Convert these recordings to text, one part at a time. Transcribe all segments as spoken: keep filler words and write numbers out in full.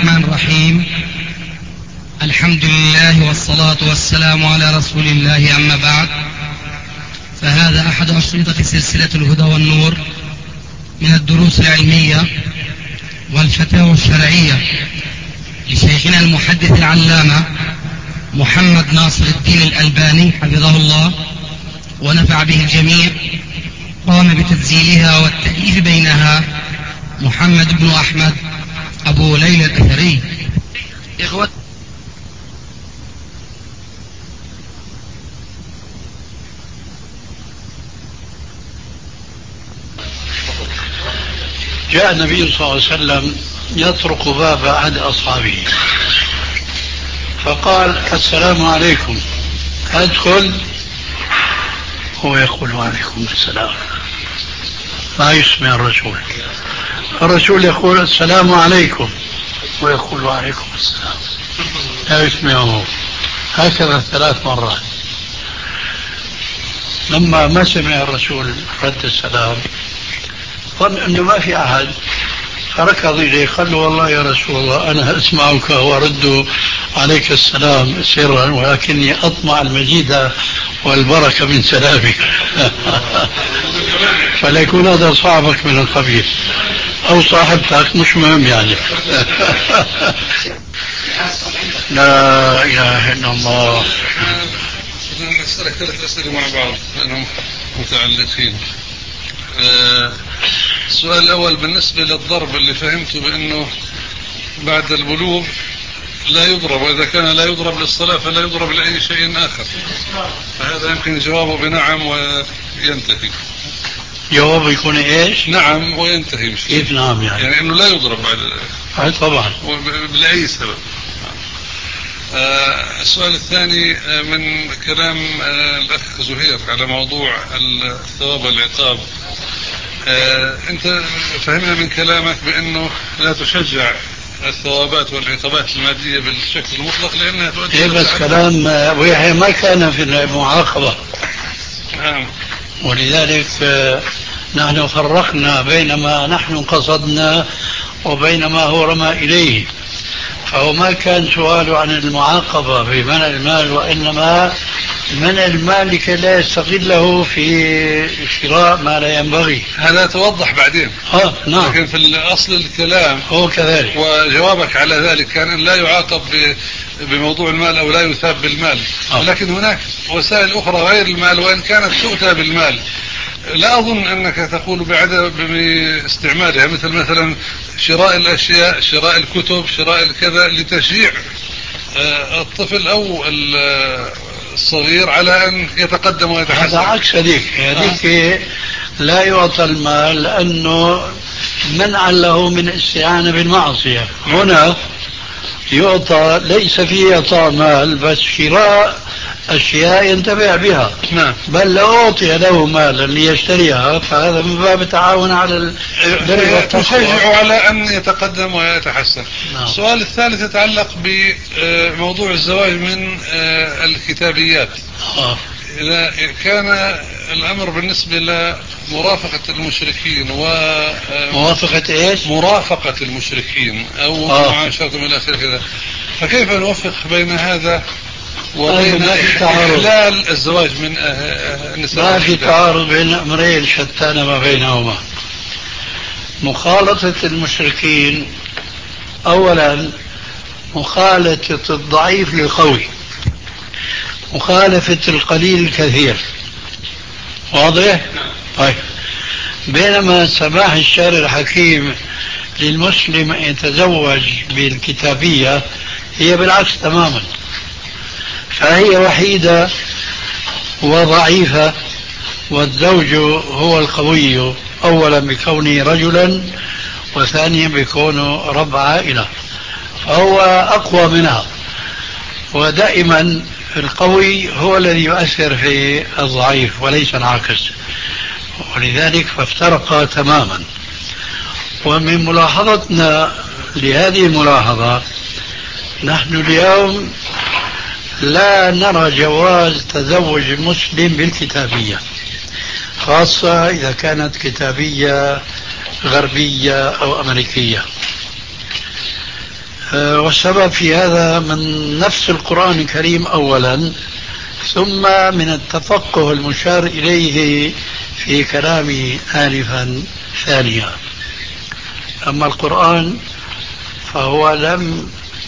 الرحمن الرحيم. الحمد لله والصلاة والسلام على رسول الله، أما بعد، فهذا أحد أشرطة سلسلة الهدى والنور من الدروس العلمية والفتاوى الشرعية لشيخنا المحدث العلامة محمد ناصر الدين الألباني حفظه الله ونفع به الجميع. قام بتسجيلها والتأليف بينها محمد بن أحمد أبو ليلى الأثري. إخوة، جاء النبي صلى الله عليه وسلم يطرق باب أحد أصحابه فقال: السلام عليكم، أدخل؟ هو يقول: وعليكم السلام. ما يسمع الرسول. الرسول يقول: السلام عليكم، ويقول: وعليكم السلام. لا يسمعه. هكذا ثلاث مرات. لما ما سمع الرسول رد السلام ظن أنه ما في أحد، فركض إليه قال له: والله يا رسول الله أنا أسمعك وأرد عليك السلام سرا، ولكني أطمع المزيد والبركة من سلامك. فلا يكون هذا صاحبك من القبيل أو صاحبتك، مش مهم يعني. لا إله إلا الله. نسألك ثلاث أسئلة مع بعض لأنهم متعلقين. أه السؤال الأول بالنسبة للضرب اللي فهمته بأنه بعد البلوغ لا يضرب، وإذا كان لا يضرب للصلاة فلا يضرب لأي شيء آخر، فهذا يمكن جوابه بنعم وينتهي. جوابه يكون إيش؟ نعم وينتهي. مش كيف نعم يعني؟ يعني أنه لا يضرب بعد. أي طبعا لأي سبب. آه السؤال الثاني آه من كلام آه الأخ زهير على موضوع الثواب والعقاب. آه أنت فهمنا من كلامك بأنه لا تشجع الثوابات والعقابات المادية بالشكل المطلق لأنها تؤدي إيه بس كلام أبو يحيى ما كان في المعاقبة. نعم. ولذلك آه نحن فرقنا بين ما نحن قصدنا وبين ما هو رمى إليه، فهو ما كان سؤاله عن المعاقبة بمنع المال، وإنما منع المال لكي لا يستغله في شراء ما لا ينبغي. هذا توضح بعدين. آه نعم. لكن في الأصل الكلام هو كذلك. وجوابك على ذلك كان أن لا يعاقب بموضوع المال أو لا يثاب بالمال. آه. لكن هناك وسائل أخرى غير المال وإن كانت تؤتى بالمال لا أظن أنك تقول بعدم باستعمالها، مثل مثلا شراء الأشياء، شراء الكتب، شراء الكذا لتشجيع الطفل أو الصغير على أن يتقدم ويتحسن. هذا عكس هذيك. هذيك آه. لا يعطى المال لأنه منعا له من استعانة بالمعصية. هنا يعطى ليس فيه إعطاء مال بس شراء أشياء ينتفع بها. نعم. بل لو أعطي له مالا ليشتريها فهذا من باب التعاون على البر والتقوى، تشجع على أن يتقدم ويتحسن. نعم. السؤال الثالث يتعلق بموضوع الزواج من الكتابيات. آه. إذا كان الأمر بالنسبة لمرافقة المشركين و موافقة إيش؟ مرافقة المشركين أو آه. معاشرتهم إلى آخره، فكيف نوفق بين هذا وبين إحلال الزواج من النساء؟ ما في تعارض بين أمرين شتان ما بينهما. مخالطة المشركين أولا مخالطة الضعيف للقوي، مخالفة القليل الكثير. واضح؟ طيب. بينما سماح الشارع الحكيم للمسلم أن يتزوج بالكتابية هي بالعكس تماما، فهي وحيدة وضعيفة والزوج هو القوي، أولا بكونه رجلا وثانيا بكونه رب عائلة، فهو أقوى منها. ودائما القوي هو الذي يؤثر في الضعيف وليس العكس، ولذلك فافترقا تماما. ومن ملاحظتنا لهذه الملاحظة نحن اليوم لا نرى جواز تزوج مسلم بالكتابية، خاصة إذا كانت كتابية غربية أو أمريكية. والسبب في هذا من نفس القرآن الكريم أولا، ثم من التفقه المشار إليه في كلامي آنفا ثانيا. أما القرآن فهو لم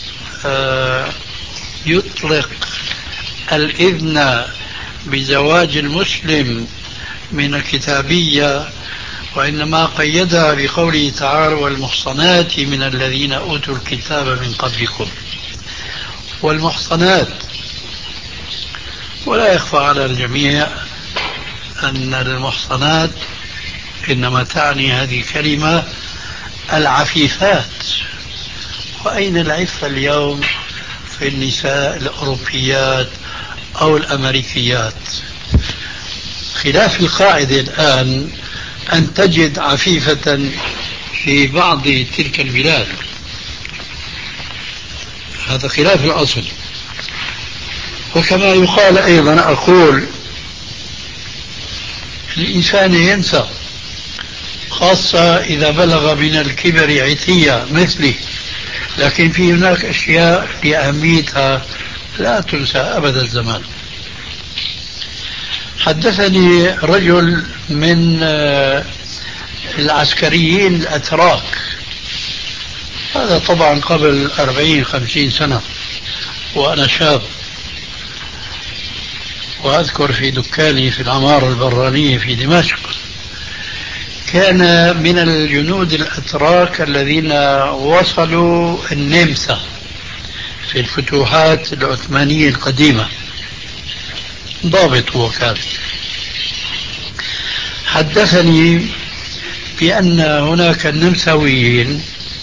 يطلق الإذن بزواج المسلم من الكتابية، وإنما قيدها بقوله تعالى: والمحصنات من الذين أوتوا الكتاب من قبلكم. والمحصنات، ولا يخفى على الجميع أن المحصنات إنما تعني هذه الكلمة العفيفات. وأين العفة اليوم في النساء الأوروبيات أو الأمريكيات؟ خلاف القاعدة الآن أن تجد عفيفة في بعض تلك البلاد، هذا خلاف الأصل. وكما يقال أيضا، أقول الإنسان ينسى، خاصة إذا بلغ من الكبر عتية مثلي، لكن في هناك أشياء لأهميتها لا تنسى أبد الزمان. حدثني رجل من العسكريين الأتراك، هذا طبعا قبل أربعين خمسين سنة وأنا شاب، وأذكر في دكاني في العمارة البرانية في دمشق، كان من الجنود الأتراك الذين وصلوا النمسا في الفتوحات العثمانية القديمة، ضابط هو كان. حدثني بأن هناك النمساويين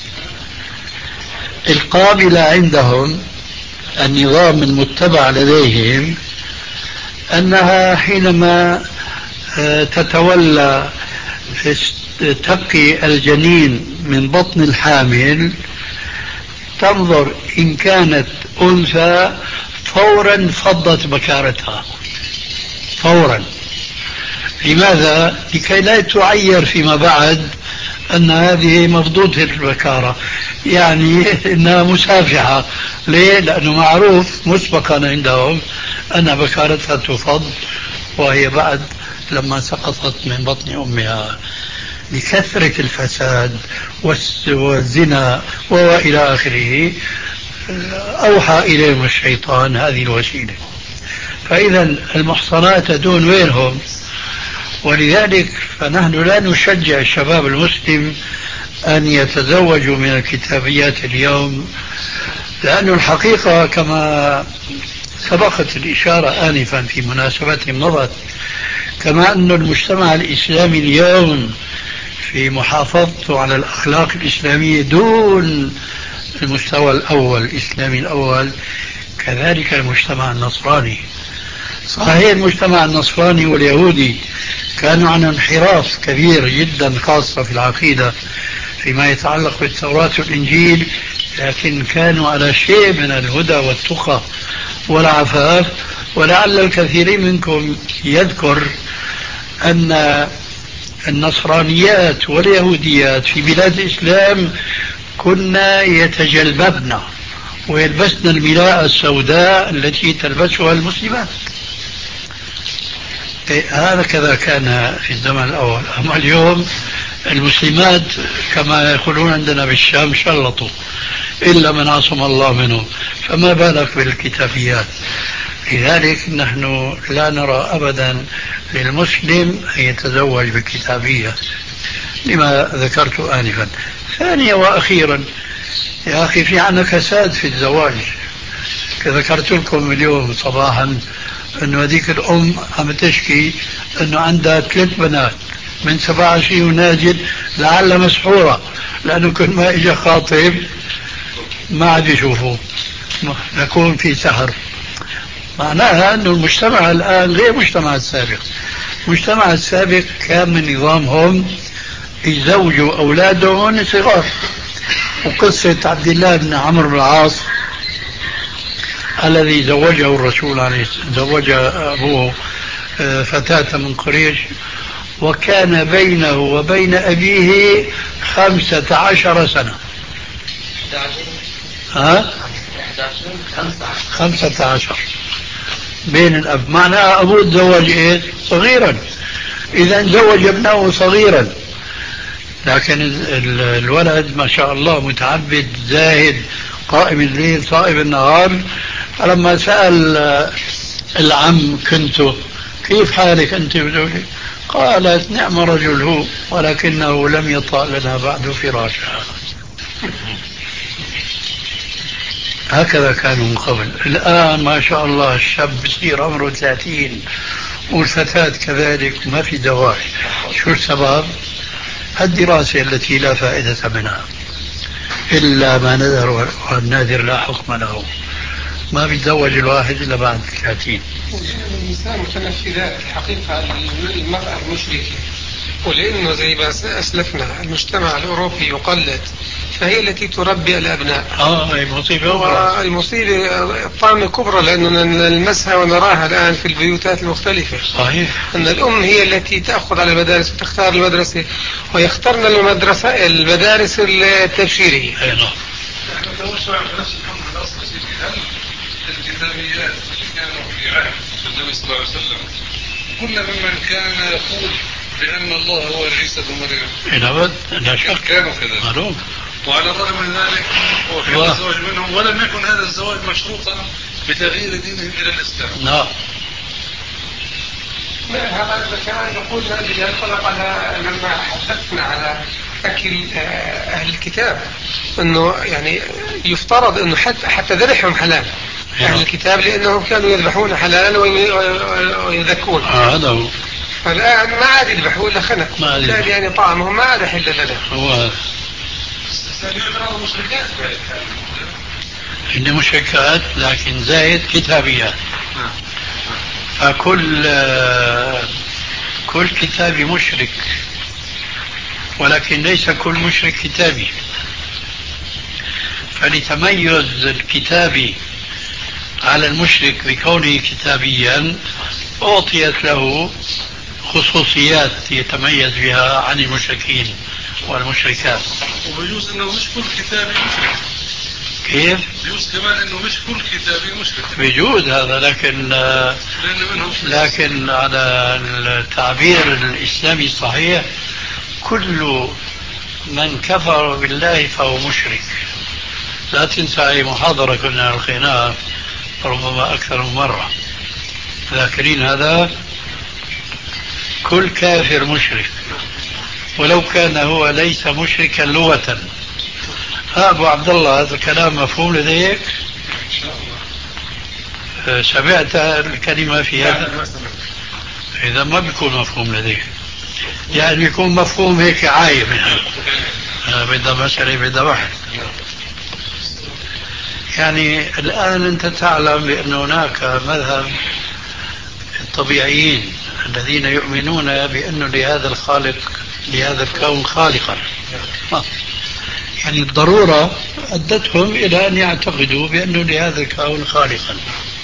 القابلة عندهم النظام المتبع لديهم أنها حينما تتولى تقي الجنين من بطن الحامل تنظر إن كانت أنثى فورا فضت بكارتها فورا. لماذا؟ لكي لا تعير فيما بعد أن هذه مفضوضة البكارة، يعني إنها مسافحة. ليه؟ لأنه معروف مسبقا عندهم أن بكارتها تفض وهي بعد لما سقطت من بطن أمها. لكثرة الفساد والزنا وإلى آخره أوحى إليهم الشيطان هذه الوسيلة. فإذا المحصنات دون وينهم. ولذلك فنحن لا نشجع الشباب المسلم أن يتزوجوا من الكتابيات اليوم، لأن الحقيقة كما سبقت الإشارة آنفا في مناسبات مضت، كما أن المجتمع الإسلامي اليوم في محافظته على الأخلاق الإسلامية دون المستوى الأول الإسلامي الأول، كذلك المجتمع النصراني. صحيح المجتمع النصراني واليهودي كانوا عن انحراف كبير جدا، خاصة في العقيدة فيما يتعلق بالتوراة والإنجيل، لكن كانوا على شيء من الهدى والتقى والعفاف. ولعل الكثير منكم يذكر أن النصرانيات واليهوديات في بلاد الإسلام كنا يتجلببن ويلبسن الملاءة السوداء التي تلبسها المسلمات. هكذا كان في الزمن الأول. أما اليوم المسلمات كما يقولون عندنا بالشام شلطوا إلا من عصم الله منهم، فما بالك بالكتابيات. لذلك نحن لا نرى أبدا للمسلم أن يتزوج بالكتابية لما ذكرت آنفا. ثانيا وأخيرا يا أخي، في عنا كساد في الزواج. ذكرت لكم اليوم صباحا أنه هذيك الأم عم تشكي أنه عندها ثلاث بنات من سبعة وعشرين ونازل، لعل مسحورة، لأنه كل ما إجا خاطب ما عاد يشوفه، نكون في سحر. معناها أن المجتمع الآن غير المجتمع السابق. المجتمع السابق كان من نظامهم يزوجوا أولادهم صغار. وقصة عبد الله بن عمرو بن العاص الذي زوجه الرسول عليه زوج أبوه فتاة من قريش، وكان بينه وبين أبيه خمسة عشر سنة. ها؟ خمسة عشر بين الأب، معناها أبوه تزوج إيه؟ صغيرا، إذا زوج ابنه صغيرا. لكن الولد ما شاء الله متعبد زاهد قائم الليل صائم النهار. فلما سأل العم كنت كيف حالك أنت بزوجك؟ قالت نعم رجل هو ولكنه لم يطأ لنا بعد فراشا. هكذا كانوا من قبل. الآن ما شاء الله الشاب بصير عمره ثلاثين والفتاة كذلك ما في زواج. شو السبب؟ الدراسة التي لا فائدة منها إلا ما نذر والناذر لا حكم له. ما بيتزوج الواحد إلا بعد ثلاثين. الإنسان متنفذات الحقيقة المرأة المشركة، ولأنه زي ما أسلفنا المجتمع الأوروبي يقلد، فهي التي تربي الأبناء. آه هي مصيبة أخرى. المصيبة الطامة كبرى لأننا نلمسها ونراها الآن في البيوتات المختلفة. صحيح. أن الأم هي التي تأخذ على المدارس وتختار المدرسة، ويختارن المدرسة المدارس التبشيرية. أي نعم. الكتابيات كانوا في عهد النبي صلى الله عليه وسلم كل ممن كان يقول بأن الله هو عيسى بن مريم. لا لا شك كانوا كذلك. معلوم. وعلى الرغم من ذلك هو كان الزواج منهم، ولم يكن هذا الزواج مشروطا بتغيير دينهم إلى الإسلام. لا. هذا كان يقول الذي ينطلق على لما حدثنا على أكل أهل الكتاب أنه يعني يفترض أنه حتى حتى ذبحهم حلال أهل الكتاب، لأنهم كانوا يذبحون حلال ويذكون. هذا هو. فالآن ما عاد يذبحوا إلا خنق، كان يعني طعامهم ما عاد حل لنا. هو إن مشركات لكن زايد كتابيات. فكل كل كتابي مشرك، ولكن ليس كل مشرك كتابي. فلتميز الكتابي على المشرك بكونه كتابيا أعطيت له خصوصيات يتميز بها عن المشركين والمشركات. وبيجوز انه مش كل كتابي مشرك. كيف؟ بيجوز كمان انه مش كل كتابي مشرك. بيجوز هذا، لكن لكن على التعبير الإسلامي الصحيح كل من كفر بالله فهو مشرك. لا تنسى أي محاضرة كنا ألقيناها ربما أكثر من مرة، ذاكرين هذا؟ كل كافر مشرك ولو كان هو ليس مشركا لغة. أبو عبد الله هذا الكلام مفهوم لديك؟ سمعت الكلمة في هذا؟ إذا ما بيكون مفهوم لديك، يعني بيكون مفهوم هيك عايم يعني. بدها مسألة بدها واحد. يعني الآن أنت تعلم بأن هناك مذهب الطبيعيين الذين يؤمنون بأن لهذا الخالق لهذا الكون خالقا. يعني الضرورة أدتهم إلى أن يعتقدوا بأن لهذا الكون خالقا.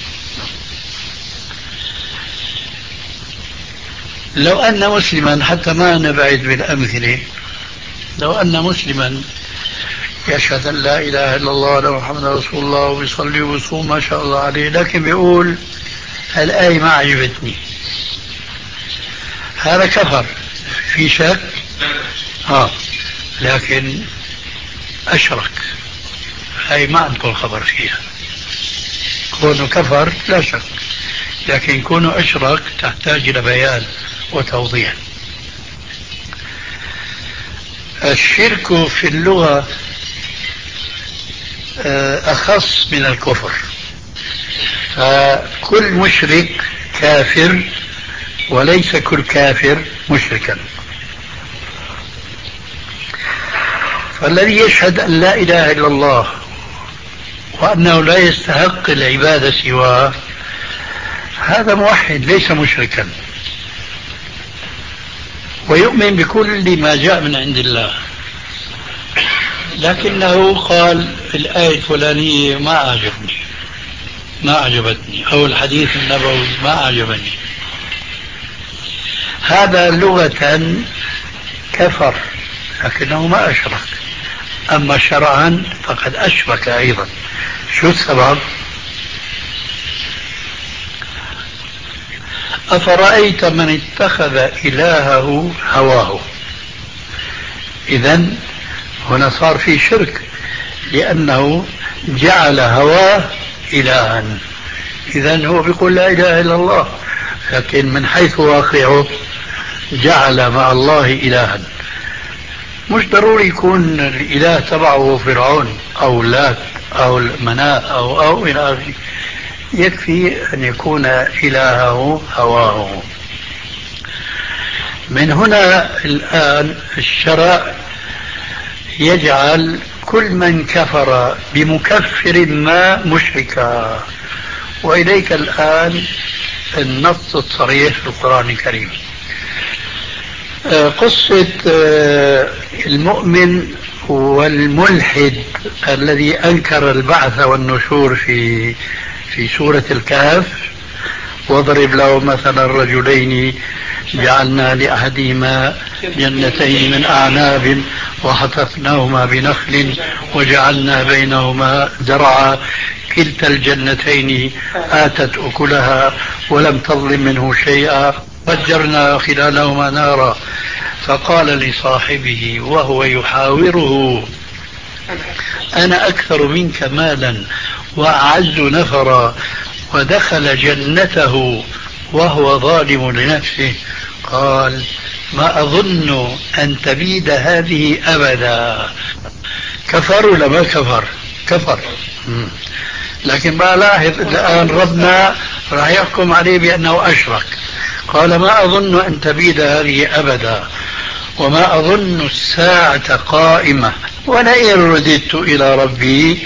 لو أن مسلما، حتى ما نبعد بالأمثلة، لو أن مسلما يشهد أن لا إله إلا الله وأن محمدا رسول الله ويصلي ويصوم ما شاء الله عليه، لكن بيقول الآية ما عجبتني، هذا كفر في شك؟ آه لكن أشرك، هاي ما عندكم خبر فيها. كونه كفر لا شك، لكن كونه أشرك تحتاج إلى بيان وتوضيح. الشرك في اللغة أخص من الكفر، فكل مشرك كافر وليس كل كافر مشركا. فالذي يشهد أن لا إله إلا الله وأنه لا يستحق العبادة سواه هذا موحد ليس مشركا، ويؤمن بكل ما جاء من عند الله، لكنه قال الآية الفلانية ما أعجبني ما أعجبتني أو الحديث النبوي ما أعجبني. هذا لغة كفر لكنه ما أشرك. أما شرعا فقد أشرك أيضا. شو السبب؟ أفرأيت من اتخذ إلهه هواه. إذن هنا صار في شرك، لأنه جعل هواه إلها. إذن هو بيقول لا إله إلا الله، لكن من حيث واقعه جعل مع الله إلها. مش ضروري يكون الإله تبعه فرعون أو لات أو مناة أو أو إلى آخره، يكفي أن يكون إلهه هواه. من هنا الآن الشرع يجعل كل من كفر بمكفر ما مشركا. وإليك الآن النص الصريح في القرآن الكريم. قصة المؤمن والملحد الذي أنكر البعث والنشور في في سورة الكهف، واضرب له مثلا رجلين جعلنا لأحدهما جنتين من أعناب وحففناهما بنخل وجعلنا بينهما زرعا كلتا الجنتين آتت أكلها ولم تظلم منه شيئا فجرنا خلالهما نارا فقال لصاحبه وهو يحاوره أنا أكثر منك مالا وأعز نفرا ودخل جنته وهو ظالم لنفسه قال ما أظن أن تبيد هذه أبدا. كفر ولا ما كفر؟ كفر. لكن ما لاحظ الآن ربنا راح يحكم عليه بأنه أشرك. قال ما أظن أن تبيد هذه أبدا وما أظن الساعة قائمة ولئن رددت إلى ربي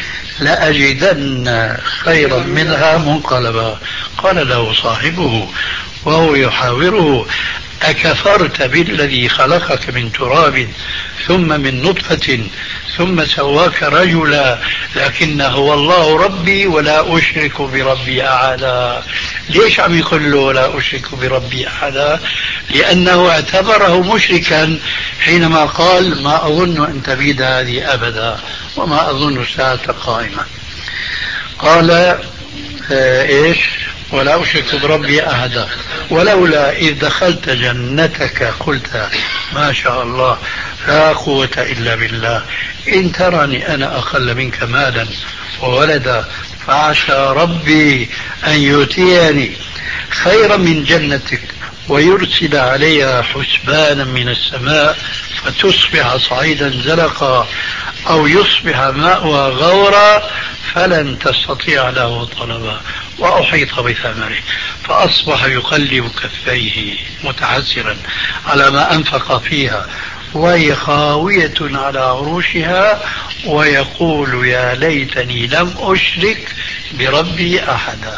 لأجدن خيرا منها منقلبا. قال له صاحبه وهو يحاوره أكفرت بالذي خلقك من تراب ثم من نطفة ثم سواك رجلا لكن هو الله ربي ولا أشرك بربي أحدا. ليش عم يقول له لا أشرك بربي أحدا؟ لأنه اعتبره مشركا حينما قال ما أظن أن تبيد هذه أبدا وما أظن الساعة قائمة. قال آه إيش ولا أشرك بربي أحدا ولولا إذ دخلت جنتك قلت ما شاء الله لا قوة إلا بالله إن ترني أنا أقل منك مالا وولدا فعسى ربي أن يؤتيني خيرا من جنتك ويرسل عليها حسبانا من السماء فتصبح صعيدا زلقا أو يصبح ماؤها غورا فلن تستطيع له طلبا وأحيط بثمره فأصبح يقلب كفيه متحسرا على ما أنفق فيها وهي خاوية على عروشها ويقول يا ليتني لم أشرك بربي أحدا.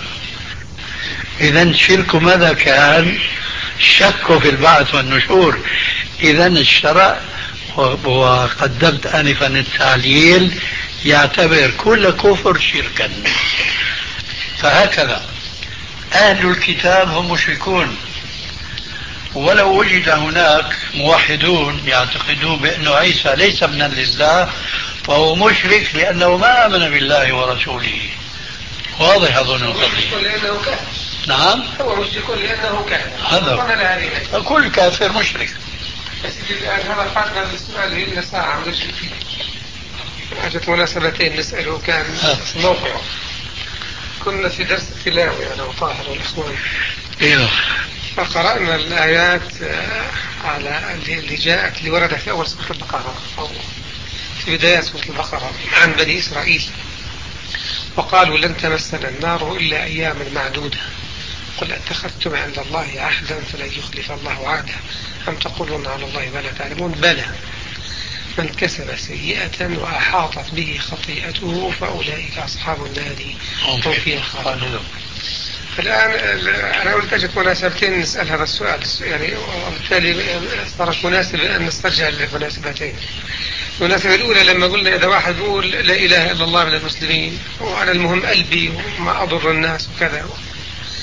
إذن شرك ماذا كان؟ شك في البعث والنشور. إذن الشرع وقدمت آنفا التعليل يعتبر كل كفر شركا. فهكذا أهل الكتاب هم مشركون ولو وجد هناك موحدون يعتقدون بأن عيسى ليس ابنا لله فهو مشرك لأنه ما آمن بالله ورسوله. واضح أظن القضية. نعم هو مشرك لأنه كافر. هذا كل كافر مشرك. الآن هذا قادنا السؤال إلى ساعة ونشرك فيه. حاجة مناسبتين نسأله كان موقع كنا في درس التلاوة أنا وطاهر والإخوان. إيه. فقرأنا الآيات على اللي جاءت اللي وردت في أول سورة البقرة أو في بداية سورة البقرة عن بني إسرائيل وقالوا لن تمسنا النار إلا أياما معدودة قل اتخذتم عند الله عهدا فلن يخلف الله عهده أم تقولون على الله ما لا تعلمون بلى من كسب سيئة وأحاطت به خطيئته فأولئك أصحاب النار هم فيها خالدون. الآن أنا قلت أجد مناسبتين نسأل هذا السؤال يعني وبالتالي صارت مناسبة أن نسترجع المناسبتين. المناسبة الأولى لما قلنا إذا واحد يقول لا إله إلا الله من المسلمين وعلى المهم قلبي وما أضر الناس وكذا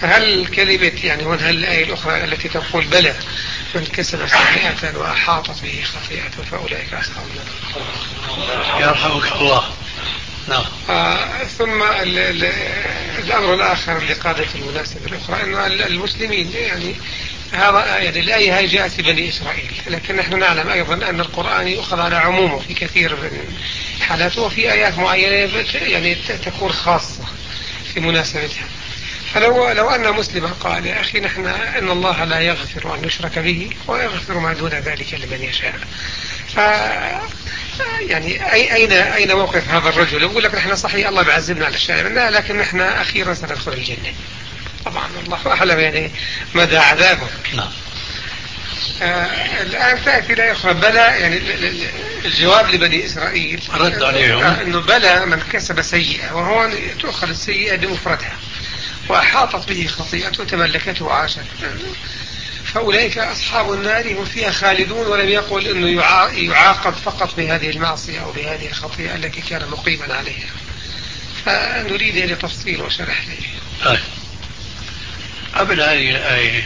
فهل كلمة يعني هون هل الآية الأخرى التي تقول بلى من كسب سيئة وأحاطت به خطيئته فأولئك أصحاب النار. يرحمك الله. نعم. آه ثم ال ال الأمر الآخر لقادة المناسبة الأخرى أن المسلمين يعني هذا يعني الآية هاي جاءت في بني إسرائيل، لكن نحن نعلم أيضا أن القرآن يؤخذ على عمومه في كثير من حالاته، وفي آيات معينة يعني تكون خاصة في مناسبتها. فلو لو أن مسلما قال يا أخي نحن إن الله لا يغفر أن يشرك به ويغفر ما دون ذلك لمن يشاء، ف يعني أي أين أين موقف هذا الرجل؟ يقول لك نحن صحيح الله بعذبنا على الشارع لا، لكن نحن أخيرا سندخل الجنة. طبعا الله أعلم يعني مدى عذابه. نعم. آه الآن تأتي لا يخرج بلى، يعني الجواب لبني إسرائيل رد عليهم آه أنه بلى من كسب سيئة، وهو تؤخذ السيئة بمفردها وأحاطت به خطيئته وتملكته وعاشت، فأولئك أصحاب النار هم فيها خالدون، ولم يقل أنه يعاقب فقط بهذه المعصية أو بهذه الخطيئة التي كان مقيما عليها. فنريد يعني تفصيل وشرح لي. طيب. قبل هذه الآية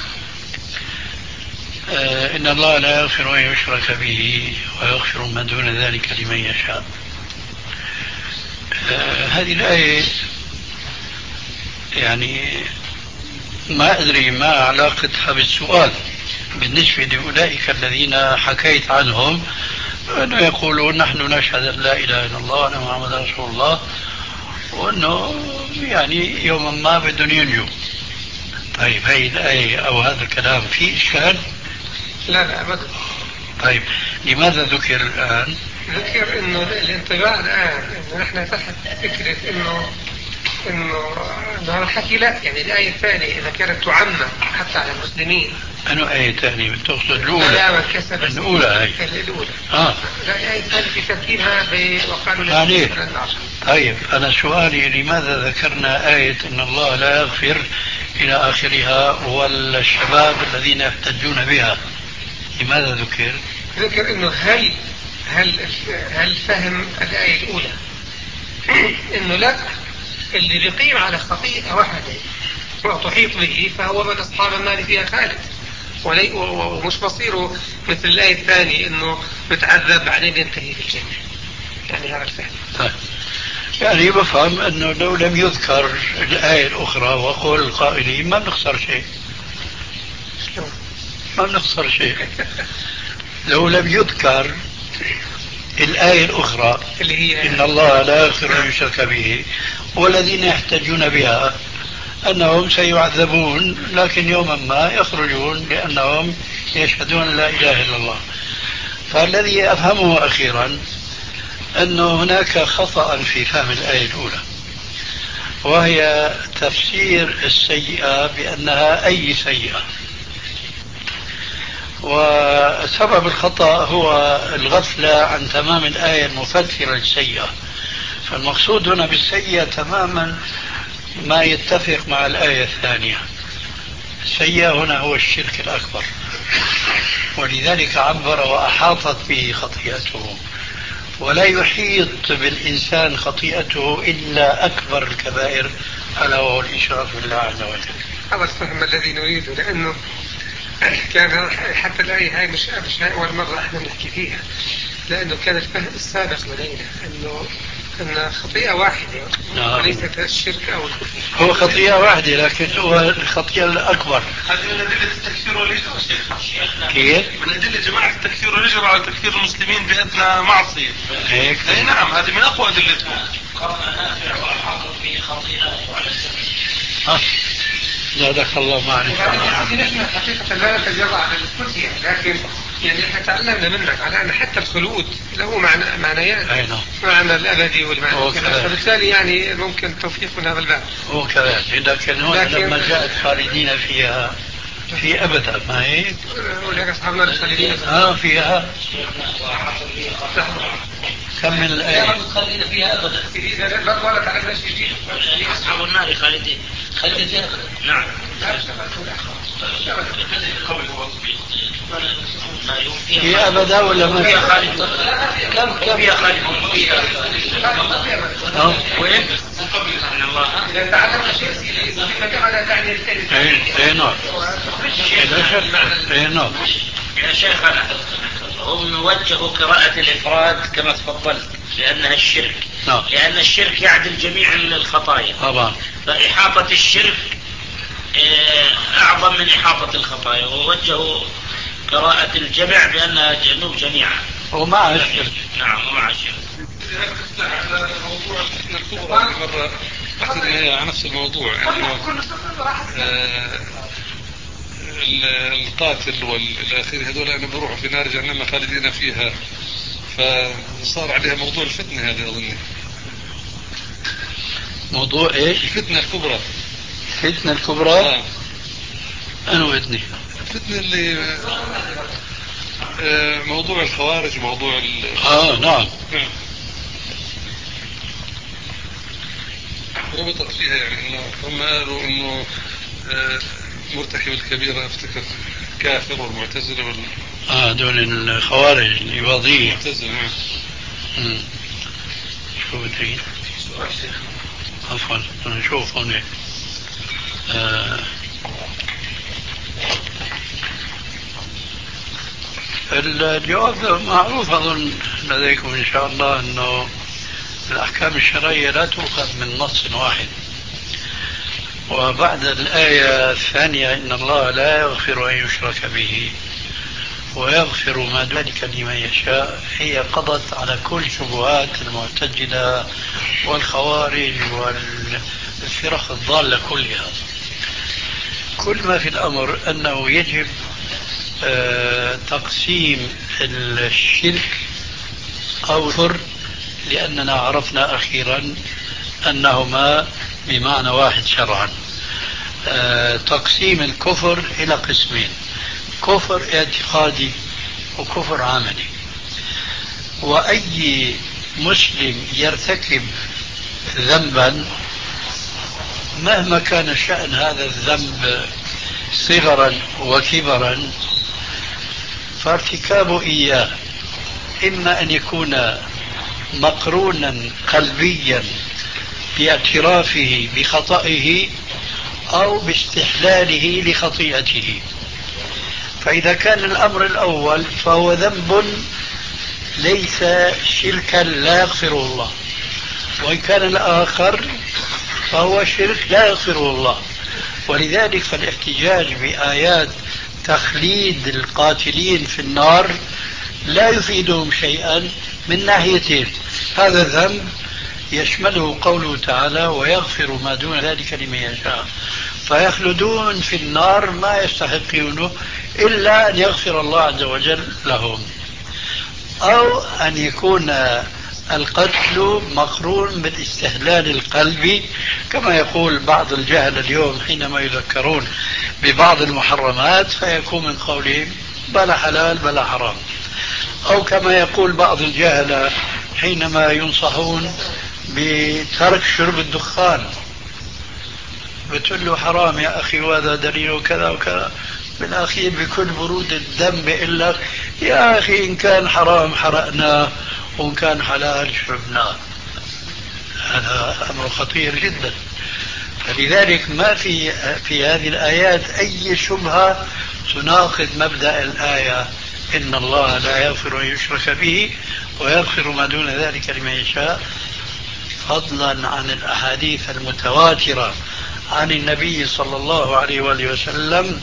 آه إن الله لا يغفر أن يشرك به ويغفر ما دون ذلك لمن يشاء. آه هذه الآية يعني ما أدري ما علاقتها بالسؤال بالنسبة لأولئك الذين حكيت عنهم أنه يقولون نحن نشهد أن لا إله إلا الله وأن محمد رسول الله، وأنه يعني يوما ما بدهم ينجوا. طيب هذه الآية أو هذا الكلام فيه إشكال؟ لا لا أبدا. طيب لماذا ذكر الآن؟ ذكر أنه الانطباع الآن أنه نحن تحت فكرة أنه انه هذا الحكي لا، يعني الآية الثانية إذا كانت تعمم حتى على المسلمين. أنه آية ثانية بتقصد الأولى؟ لا من كسب الأولى هي الأولى. آه. لا الآية الثانية في ترتيبها وقالوا عليه. طيب أنا سؤالي لماذا ذكرنا آية إن الله لا يغفر إلى آخرها والشباب الذين يحتجون بها، لماذا ذكر؟ ذكر إنه هل هل هل فهم الآية الأولى إنه لا، اللي بيقيم على خطيئة واحدة وتحيط به فهو من أصحاب النار فيها خالد، ومش مصيره مثل الآية الثانية إنه بتعذب بعدين ينتهي في الجنة. يعني هذا الفهم. طيب. يعني بفهم أنه لو لم يذكر الآية الأخرى وقول القائلين ما بنخسر شيء، ما بنخسر شيء لو لم يذكر الآية الأخرى اللي هي إن الله لا يغفر أن يشرك به والذين يحتجون بها أنهم سيعذبون لكن يوما ما يخرجون لأنهم يشهدون لا إله إلا الله. فالذي أفهمه أخيرا أنه هناك خطأ في فهم الآية الأولى، وهي تفسير السيئة بأنها أي سيئة، وسبب الخطأ هو الغفلة عن تمام الآية المفسرة للسيئة. فالمقصود هنا بالسيئة تماما ما يتفق مع الآية الثانية. السيئة هنا هو الشرك الأكبر، ولذلك عبر وأحاطت به خطيئته، ولا يحيط بالإنسان خطيئته إلا أكبر الكبائر ألا وهو الإشراك بالله عز وجل. هذا الفهم الذي نريده، لأنه كان حتى الآية هاي مش مش أول مرة احنا نحكي فيها، لأنه كان الفهم السابق لدينا أنه أن خطيئة واحدة وليست الشرك أو الكفر. هو خطيئة واحدة لكن هو الخطيئة الأكبر. هذه من أدلة التكفير والهجرة شيخ. كيف؟ من أدلة جماعة التكفير والهجرة على تكفير المسلمين بأدنى معصية. هيك. أي نعم هذه من أقوى أدلتهم. قرن نافع وأحاطت به خطيئته على السبيل. ها زادك الله معرفة. نحن حقيقة لا نتجرأ على الكفر، لكن يعني احنا تعلمنا منك على أن حتى الخلود له معنى معنيان، معنى الأبدي والمعنى كذا، فبالتالي يعني ممكن توفيق من هذا الباب. هو كذلك، لكن هو لما جاءت خالدين فيها في أبدا ما هيك؟ ولك أصحابنا الخالدين اه فيها. كمل الآية. خالدين فيها أبدا. إذا لا ضلت على الناس يجيب أصحاب النار خالدين خالدين فيها أبدا. نعم. هي أبدا ولا ما فيها خالد؟ كم كم فيها خالد فيها وين؟ عن الله إذا تعلم الشيء كما تعني الكلمة. إيه نعم. إيه نعم. يا شيخنا هم وجهوا قراءة الإفراد كما تفضلت لأنها الشرك. نعم. لأن الشرك يعدل جميع الخطايا. طبعا. فإحاطة الشرك أعظم من إحاطة الخطايا، ووجهوا قراءة الجمع بأنها جنوب جميعا. ومع الشرك. نعم ومع الشرك. موضوع الفتنة الكبرى مرة أخذنا على نفس الموضوع إنه القاتل والآخر هذول أنا بروحوا في نار جهنم خالدين فيها، فصار عليها موضوع الفتنة هذا أظني. موضوع إيش؟ الفتنة الكبرى. الفتنة الكبرى؟ آه. أنا ودني. الفتنة اللي آه موضوع الخوارج وموضوع ال آه نعم. نعم. ربطت فيها يعني إنه هم قالوا إنه آه مرتكب الكبيرة افتكر كافر والمعتزلة وال آه دول الخوارج الإباضية. المعتزلة نعم. امم شو بتريد؟ عفوا نشوف هون. آه الجواب معروف أظن لديكم إن شاء الله أنه الأحكام الشرعية لا تؤخذ من نص واحد. وبعد الآية الثانية إن الله لا يغفر أن يشرك به ويغفر ما دون ذلك لمن يشاء، هي قضت على كل شبهات المعتزلة والخوارج والفرق الضالة كلها. كل ما في الأمر أنه يجب آه تقسيم الشرك أو الكفر، لأننا عرفنا أخيرا أنهما بمعنى واحد شرعا. آه تقسيم الكفر إلى قسمين: كفر اعتقادي وكفر عملي. وأي مسلم يرتكب ذنبا مهما كان شأن هذا الذنب صغرا وكبرا، فارتكابه إياه إما أن يكون مقرونا قلبيا باعترافه بخطئه أو باستحلاله لخطيئته. فإذا كان الأمر الأول فهو ذنب ليس شركا لا يغفره الله، وإن كان الآخر فهو شرك لا يغفره الله. ولذلك فالاحتجاج بآيات تخليد القاتلين في النار لا يفيدهم شيئا من ناحيتين: هذا الذنب يشمله قوله تعالى ويغفر ما دون ذلك لمن يشاء، فيخلدون في النار ما يستحقونه إلا أن يغفر الله عز وجل لهم. أو أن يكون القتل مقرون بالاستهلال القلبي كما يقول بعض الجهل اليوم حينما يذكرون ببعض المحرمات فيكون من قولهم بلا حلال بلا حرام. أو كما يقول بعض الجهل حينما ينصحون بترك شرب الدخان، بتقول له حرام يا أخي وهذا دليل كذا وكذا، بالأخير بكل برود الدم بيقول لك يا أخي إن كان حرام حرقناه وإن كان حلال شربناه. هذا أمر خطير جدا. فلذلك ما في في هذه الآيات أي شبهة تناقض مبدأ الآية إن الله لا يغفر أن يشرك به ويغفر ما دون ذلك لمن يشاء، فضلا عن الأحاديث المتواترة عن النبي صلى الله عليه وآله وسلم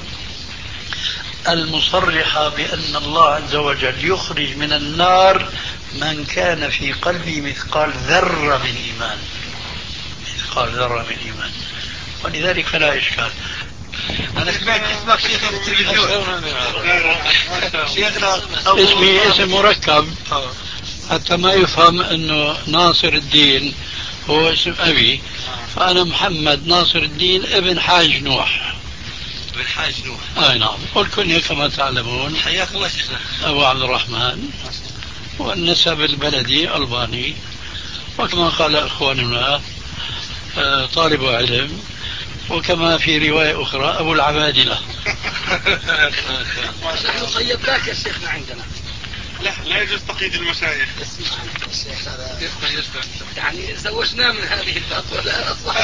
المصرحة بأن الله عز وجل يخرج من النار من كان في قلبه مثقال ذرة من إيمان، مثقال ذرة من إيمان. ولذلك فلا إشكال. أنا سمعت اسمك شيخ التلفزيون. شيخنا اسمي اسم مركب حتى ما يفهم أنه ناصر الدين هو اسم أبي، فأنا محمد ناصر الدين ابن حاج نوح. ابن حاج نوح. أي نعم. والكنية كما تعلمون حياك الله شيخنا أبو عبد الرحمن، والنسب البلدي ألباني، وكما قال إخواننا طالب علم، وكما في رواية أخرى أبو العبادلة. نحن قيدناك يا شيخنا عندنا. لا لا يجوز تقييد المشايخ. اسمع يا شيخ هذا يعني زوجنا من هذه الفتوى لا أصبح.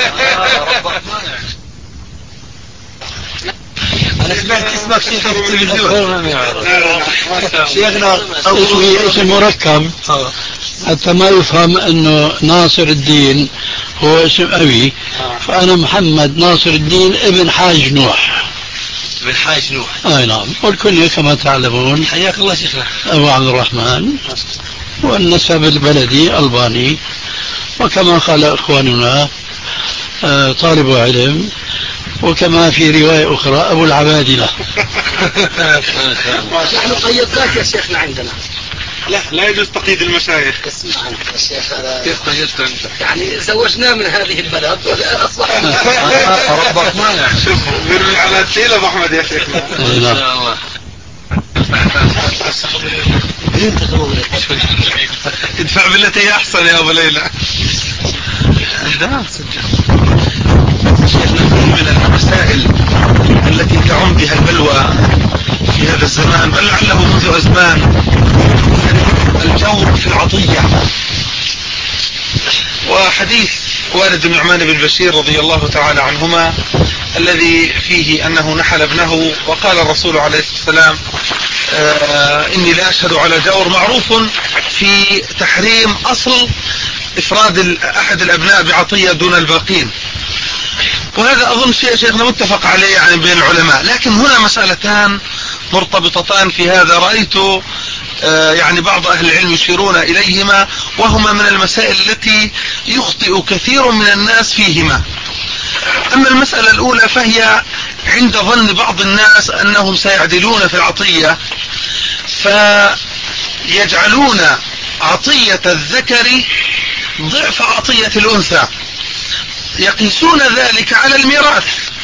أنا سمعت اسمك شيخ في التلفزيون. شيخنا اسمي اسم مركب حتى ما يفهم أنه ناصر الدين هو اسم أبي، فأنا محمد ناصر الدين ابن حاج نوح. ابن حاج نوح. أي نعم، والكل كما تعلمون حياك الله شيخنا أبو عبد الرحمن، والنسب البلدي ألباني، وكما قال إخواننا طالب علم، وكما في رواية أخرى أبو العبادلة. نحن قيدناك يا شيخنا عندنا. لا لا يجوز تقييد المشايخ. اسمع يا شيخ هذا يعني زوجنا من هذه البلد ولا أصبح. ربك ما يعني. شوف بيرمي على التيلة أبو أحمد يا شيخنا. إن شاء الله. ادفع بالتي هي أحسن يا أبو ليلى. شيخنا من المسائل التي تعم بها البلوى في هذا الزمان بل لعله منذ أزمان الجور في العطية. وحديث والد النعمان بن بشير رضي الله تعالى عنهما الذي فيه أنه نحل ابنه وقال الرسول عليه الصلاة والسلام آه إني لا أشهد على جور، معروف في تحريم أصل إفراد أحد الأبناء بعطية دون الباقين، وهذا أظن شيء شيخنا متفق عليه يعني بين العلماء. لكن هنا مسألتان مرتبطتان في هذا رأيت آه يعني بعض أهل العلم يشيرون إليهما، وهما من المسائل التي يخطئ كثير من الناس فيهما. أما المسألة الأولى فهي عند ظن بعض الناس أنهم سيعدلون في العطية، فيجعلون عطية الذكر ضعف عطية الأنثى، يقيسون ذلك على الميراث.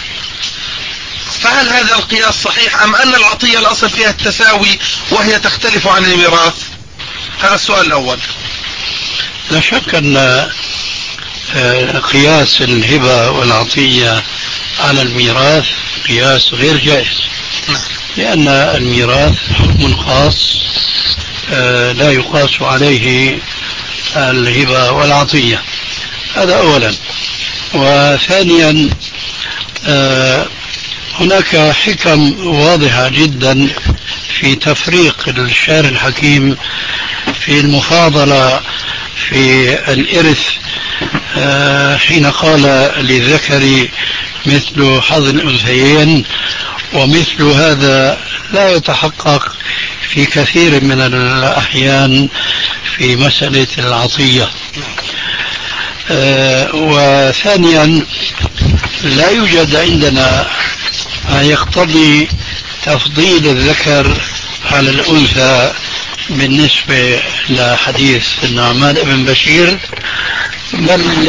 فهل هذا القياس صحيح أم أن العطية الأصل فيها التساوي وهي تختلف عن الميراث؟ هذا السؤال الأول. لا شك أن قياس الهبة والعطية على الميراث قياس غير جائز، لأن الميراث حكم خاص لا يقاس عليه الهبة والعطية. هذا أولا. وثانيا هناك حكم واضحة جدا في تفريق الشارع الحكيم في المفاضلة في الإرث حين قال للذكر مثل حظ الأنثيين، ومثل هذا لا يتحقق في كثير من الأحيان في مسألة العطية. وثانيا لا يوجد عندنا ما يقتضي تفضيل الذكر على الأنثى بالنسبة لحديث النعمان بن بشير، بل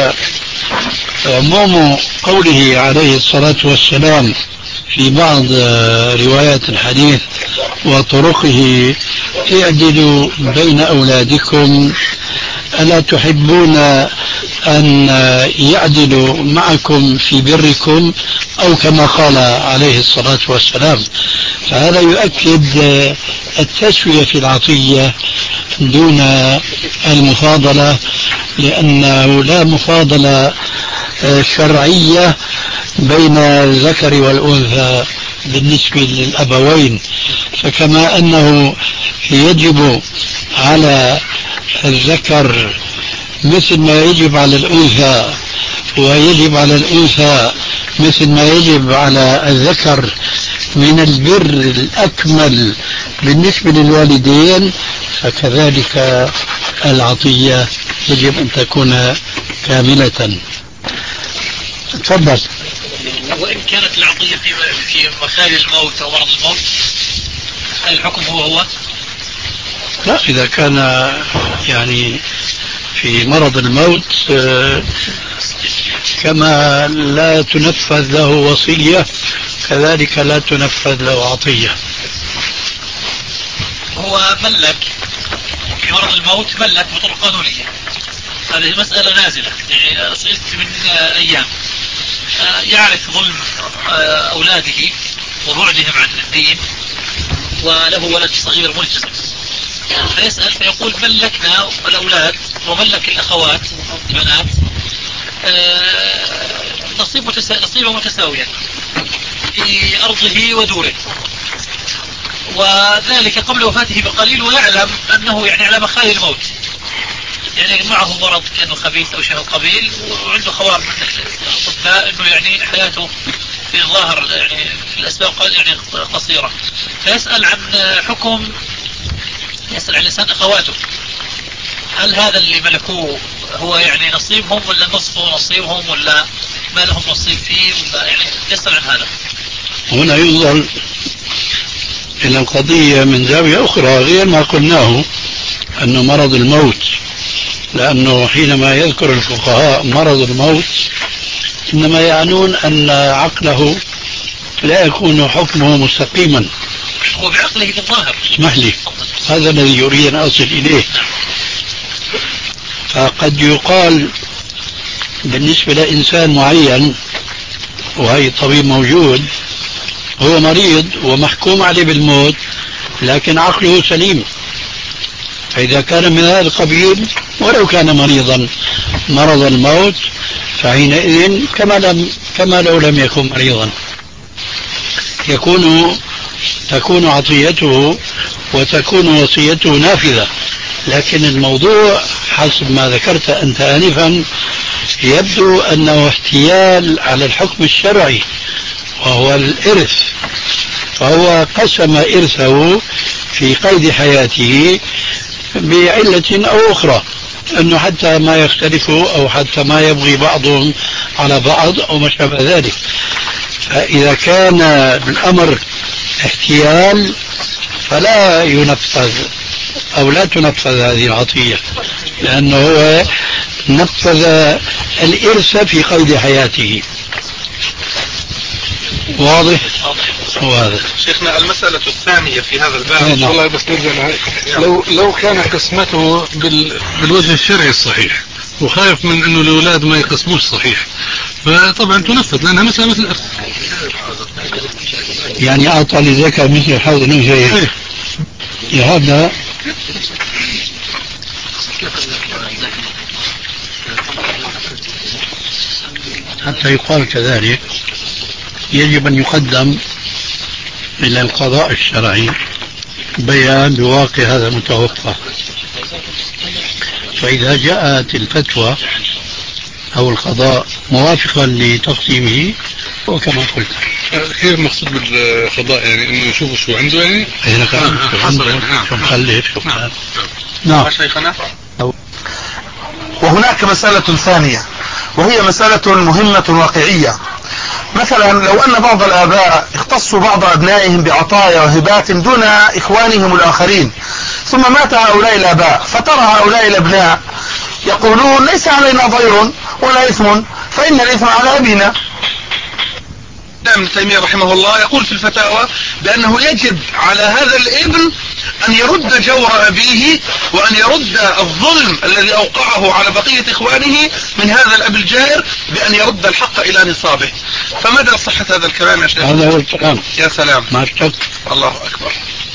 عموم قوله عليه الصلاة والسلام في بعض روايات الحديث وطرقه اعدلوا بين أولادكم ألا تحبون أن يعدلوا معكم في بركم، أو كما قال عليه الصلاة والسلام. فهذا يؤكد التسوية في العطية دون المفاضلة، لأنه لا مفاضلة شرعية بين الذكر والأنثى بالنسبة للأبوين. فكما أنه يجب على الذكر مثل ما يجب على الأنثى، ويجب على الأنثى مثل ما يجب على الذكر من البر الأكمل بالنسبة للوالدين، فكذلك العطية يجب أن تكون كاملة. تفضل. وإن كانت العطية في في مخال الموت أو مرض الموت، هل الحكم هو هو؟ لا، إذا كان يعني في مرض الموت كما لا تنفذ له وصية كذلك لا تنفذ له عطية. هو ملك في مرض الموت، ملك بطرق قانونية، هذه مسألة نازلة يعني سئلت من أيام، يعرف ظلم أولاده وبعدهم عن الدين وله ولد صغير ملتزم، فيسأل فيقول ملكنا الأولاد وملك الأخوات البنات نصيب متسا... نصيبا متساويا في أرضه ودوره، وذلك قبل وفاته بقليل، ويعلم أنه يعني على مخال الموت، يعني معه مرض كأنه خبيث أو شيء قبيل، وعنده خوار من الأطباء أنه يعني حياته في الظاهر يعني في الأسباب يعني قصيرة، فيسأل عن حكم، يسأل عن لسان أخواته، هل هذا اللي ملكوه هو يعني نصيبهم ولا نصفه نصيبهم ولا ما لهم نصيب فيه، ولا يعني يسأل عن هذا. هنا ينظر إلى القضية من زاوية أخرى غير ما قلناه أنه مرض الموت، لأنه حينما يذكر الفقهاء مرض الموت إنما يعنون أن عقله لا يكون حكمه مستقيما. هو بعقله في الظاهر. اسمح لي، هذا الذي يريد أن أصل إليه. فقد يقال بالنسبة لإنسان معين وهي الطبيب موجود هو مريض ومحكوم عليه بالموت لكن عقله سليم، فإذا كان من هذا القبيل ولو كان مريضا مرض الموت فحينئذ كما لم كما لو لم يكن مريضا يكون تكون عطيته وتكون وصيته نافذة. لكن الموضوع حسب ما ذكرت أنت آنفا يبدو أنه احتيال على الحكم الشرعي وهو الإرث، فهو قسم إرثه في قيد حياته بعلة أو أخرى، أنه حتى ما يختلفوا أو حتى ما يبغي بعضهم على بعض أو ما شابه ذلك. فإذا كان الأمر احتيال فلا ينفذ أو لا تنفذ هذه العطية، لأنه هو نفذ الإرث في قيد حياته. واضح؟ وهذا شيخنا المسألة الثانية في هذا الباب والله بس نرجع لو لو كان قسمته بال بالوجه الشرعي الصحيح وخايف من انه الاولاد ما يقسموش صحيح فطبعا تنفذ لانها مسألة مثل الارث، يعني اعطى لذكر مثل حوض الانثيين. هذا حتى يقال كذلك يجب أن يقدم إلى القضاء الشرعي بيان بواقع هذا المتوفى، فإذا جاءت الفتوى أو القضاء موافقا لتقسيمه وكما قلت. كيف مقصود بالقضاء يعني انه يشوفوا شو عنده يعني؟ اذا كان شو عنده شو مخلف شو كان. نعم شيخنا. وهناك مسألة ثانية وهي مسألة مهمة واقعية. مثلا لو أن بعض الآباء اختصوا بعض أبنائهم بعطايا وهبات دون إخوانهم الآخرين، ثم مات هؤلاء الآباء فترى هؤلاء الأبناء يقولون ليس علينا ضير ولا إثم فإن الإثم على أبينا. ابن تيمية رحمه الله يقول في الفتاوى بأنه يجب على هذا الابن أن يرد جور أبيه وأن يرد الظلم الذي أوقعه على بقية إخوانه من هذا الأب الجائر بأن يرد الحق إلى نصابه. فماذا صحة هذا الكلام يا شيخ؟ هذا هو الكلام. يا سلام ما اشتك. الله أكبر.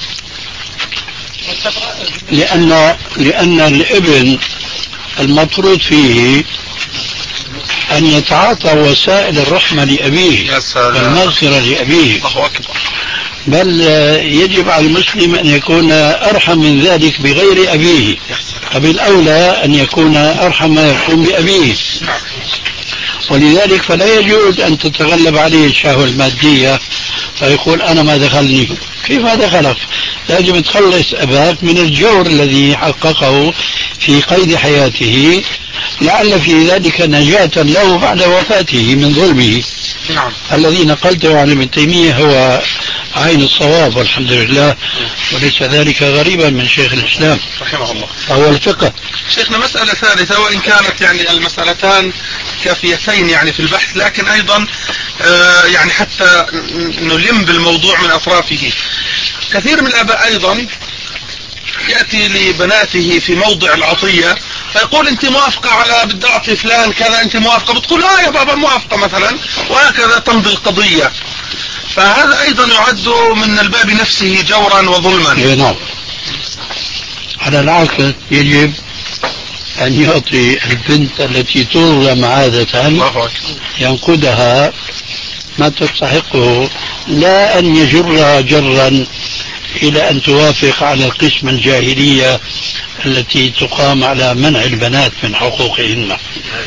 لأن لأن الابن المفروض فيه أن يتعاطى وسائل الرحمة لأبيه والمغفرة لأبيه. الله أكبر. بل يجب على المسلم أن يكون أرحم من ذلك بغير أبيه، فبالأولى أن يكون أرحم ما يكون بأبيه. ولذلك فلا يجوز أن تتغلب عليه الشهوة المادية فيقول أنا ما دخلني. كيف ما دخلك؟ لازم تخلص أباك من الجور الذي حققه في قيد حياته لعل في ذلك نجاة له بعد وفاته من ظلمه. نعم. الذي نقلته عن ابن تيمية هو عين الصواب والحمد لله، وليس ذلك غريبا من شيخ الإسلام رحمه الله. هو الفقه. شيخنا مسألة ثالثة وإن كانت يعني المسألتان كافيتين يعني في البحث لكن أيضا آه يعني حتى نلم بالموضوع من أطرافه. كثير من الآباء أيضا يأتي لبناته في موضع العطية فيقول أنت موافقة على بدي أعطي فلان كذا، أنت موافقة؟ بتقول لا يا بابا موافقة مثلا، وهكذا تمضي القضية. فهذا أيضا يعد من الباب نفسه جورا وظلما. نعم. على العكس يجب أن يعطي البنت التي تظلم عادة ينقدها ما تستحقه، لا أن يجرها جرا إلى أن توافق على قسم الجاهلية التي تقام على منع البنات من حقوقهن.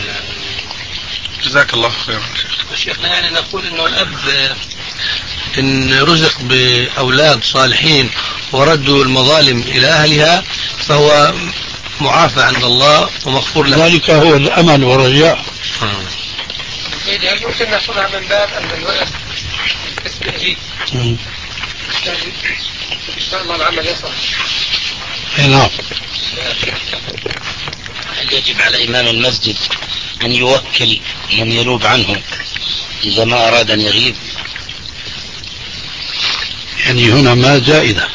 جزاك الله خيرا. شيخنا يعني نقول أنه الأب إن رزق بأولاد صالحين وردوا المظالم إلى أهلها فهو معافى عند الله ومغفور له. ذلك هو الأمل والرجاء. يعني يمكن نأخذها من باب أن الولد اسم أبيه إن شاء الله العمل يصح. نعم. هل يجب على إمام المسجد أن يوكل من ينوب عنه إذا ما أراد أن يغيب؟ يعني هنا ما زائدة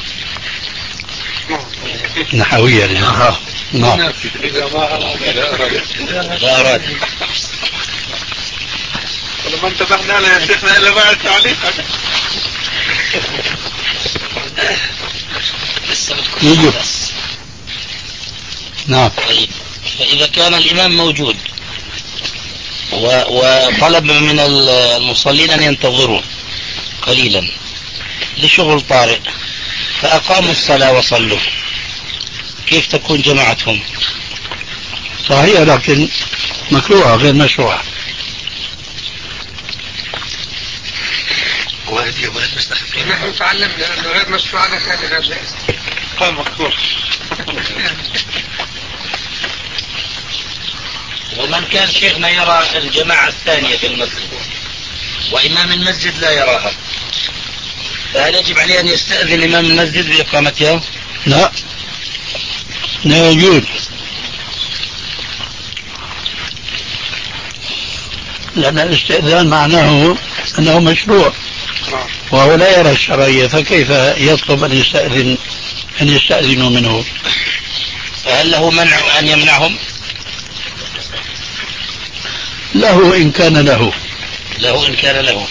نحوية يعني. نعم. لا أراد. ولما انتبهنا له يا شيخنا إلا بعد تعليقك. يجب. نعم. طيب فإذا كان الإمام موجود وطلب من المصلين أن ينتظروا قليلا لشغل طارئ فأقاموا الصلاة وصلوا، كيف تكون جماعتهم؟ صحيح لكن مكروهة غير مشروعة. نحن تعلمنا أنه غير مشروع على هذا الجائز. قال مكروه. ومن كان شيخنا يرى الجماعة الثانية في المسجد وإمام المسجد لا يراها فهل يجب عليه أن يستأذن إمام المسجد بإقامتها؟ لا، لا يجوز، لأن الاستئذان معناه أنه مشروع وهو لا يرى الشرعية، فكيف يطلب أن يستأذن أن يستأذنوا منه؟ فهل له منع أن يمنعهم؟ له إن كان له له إن كان له.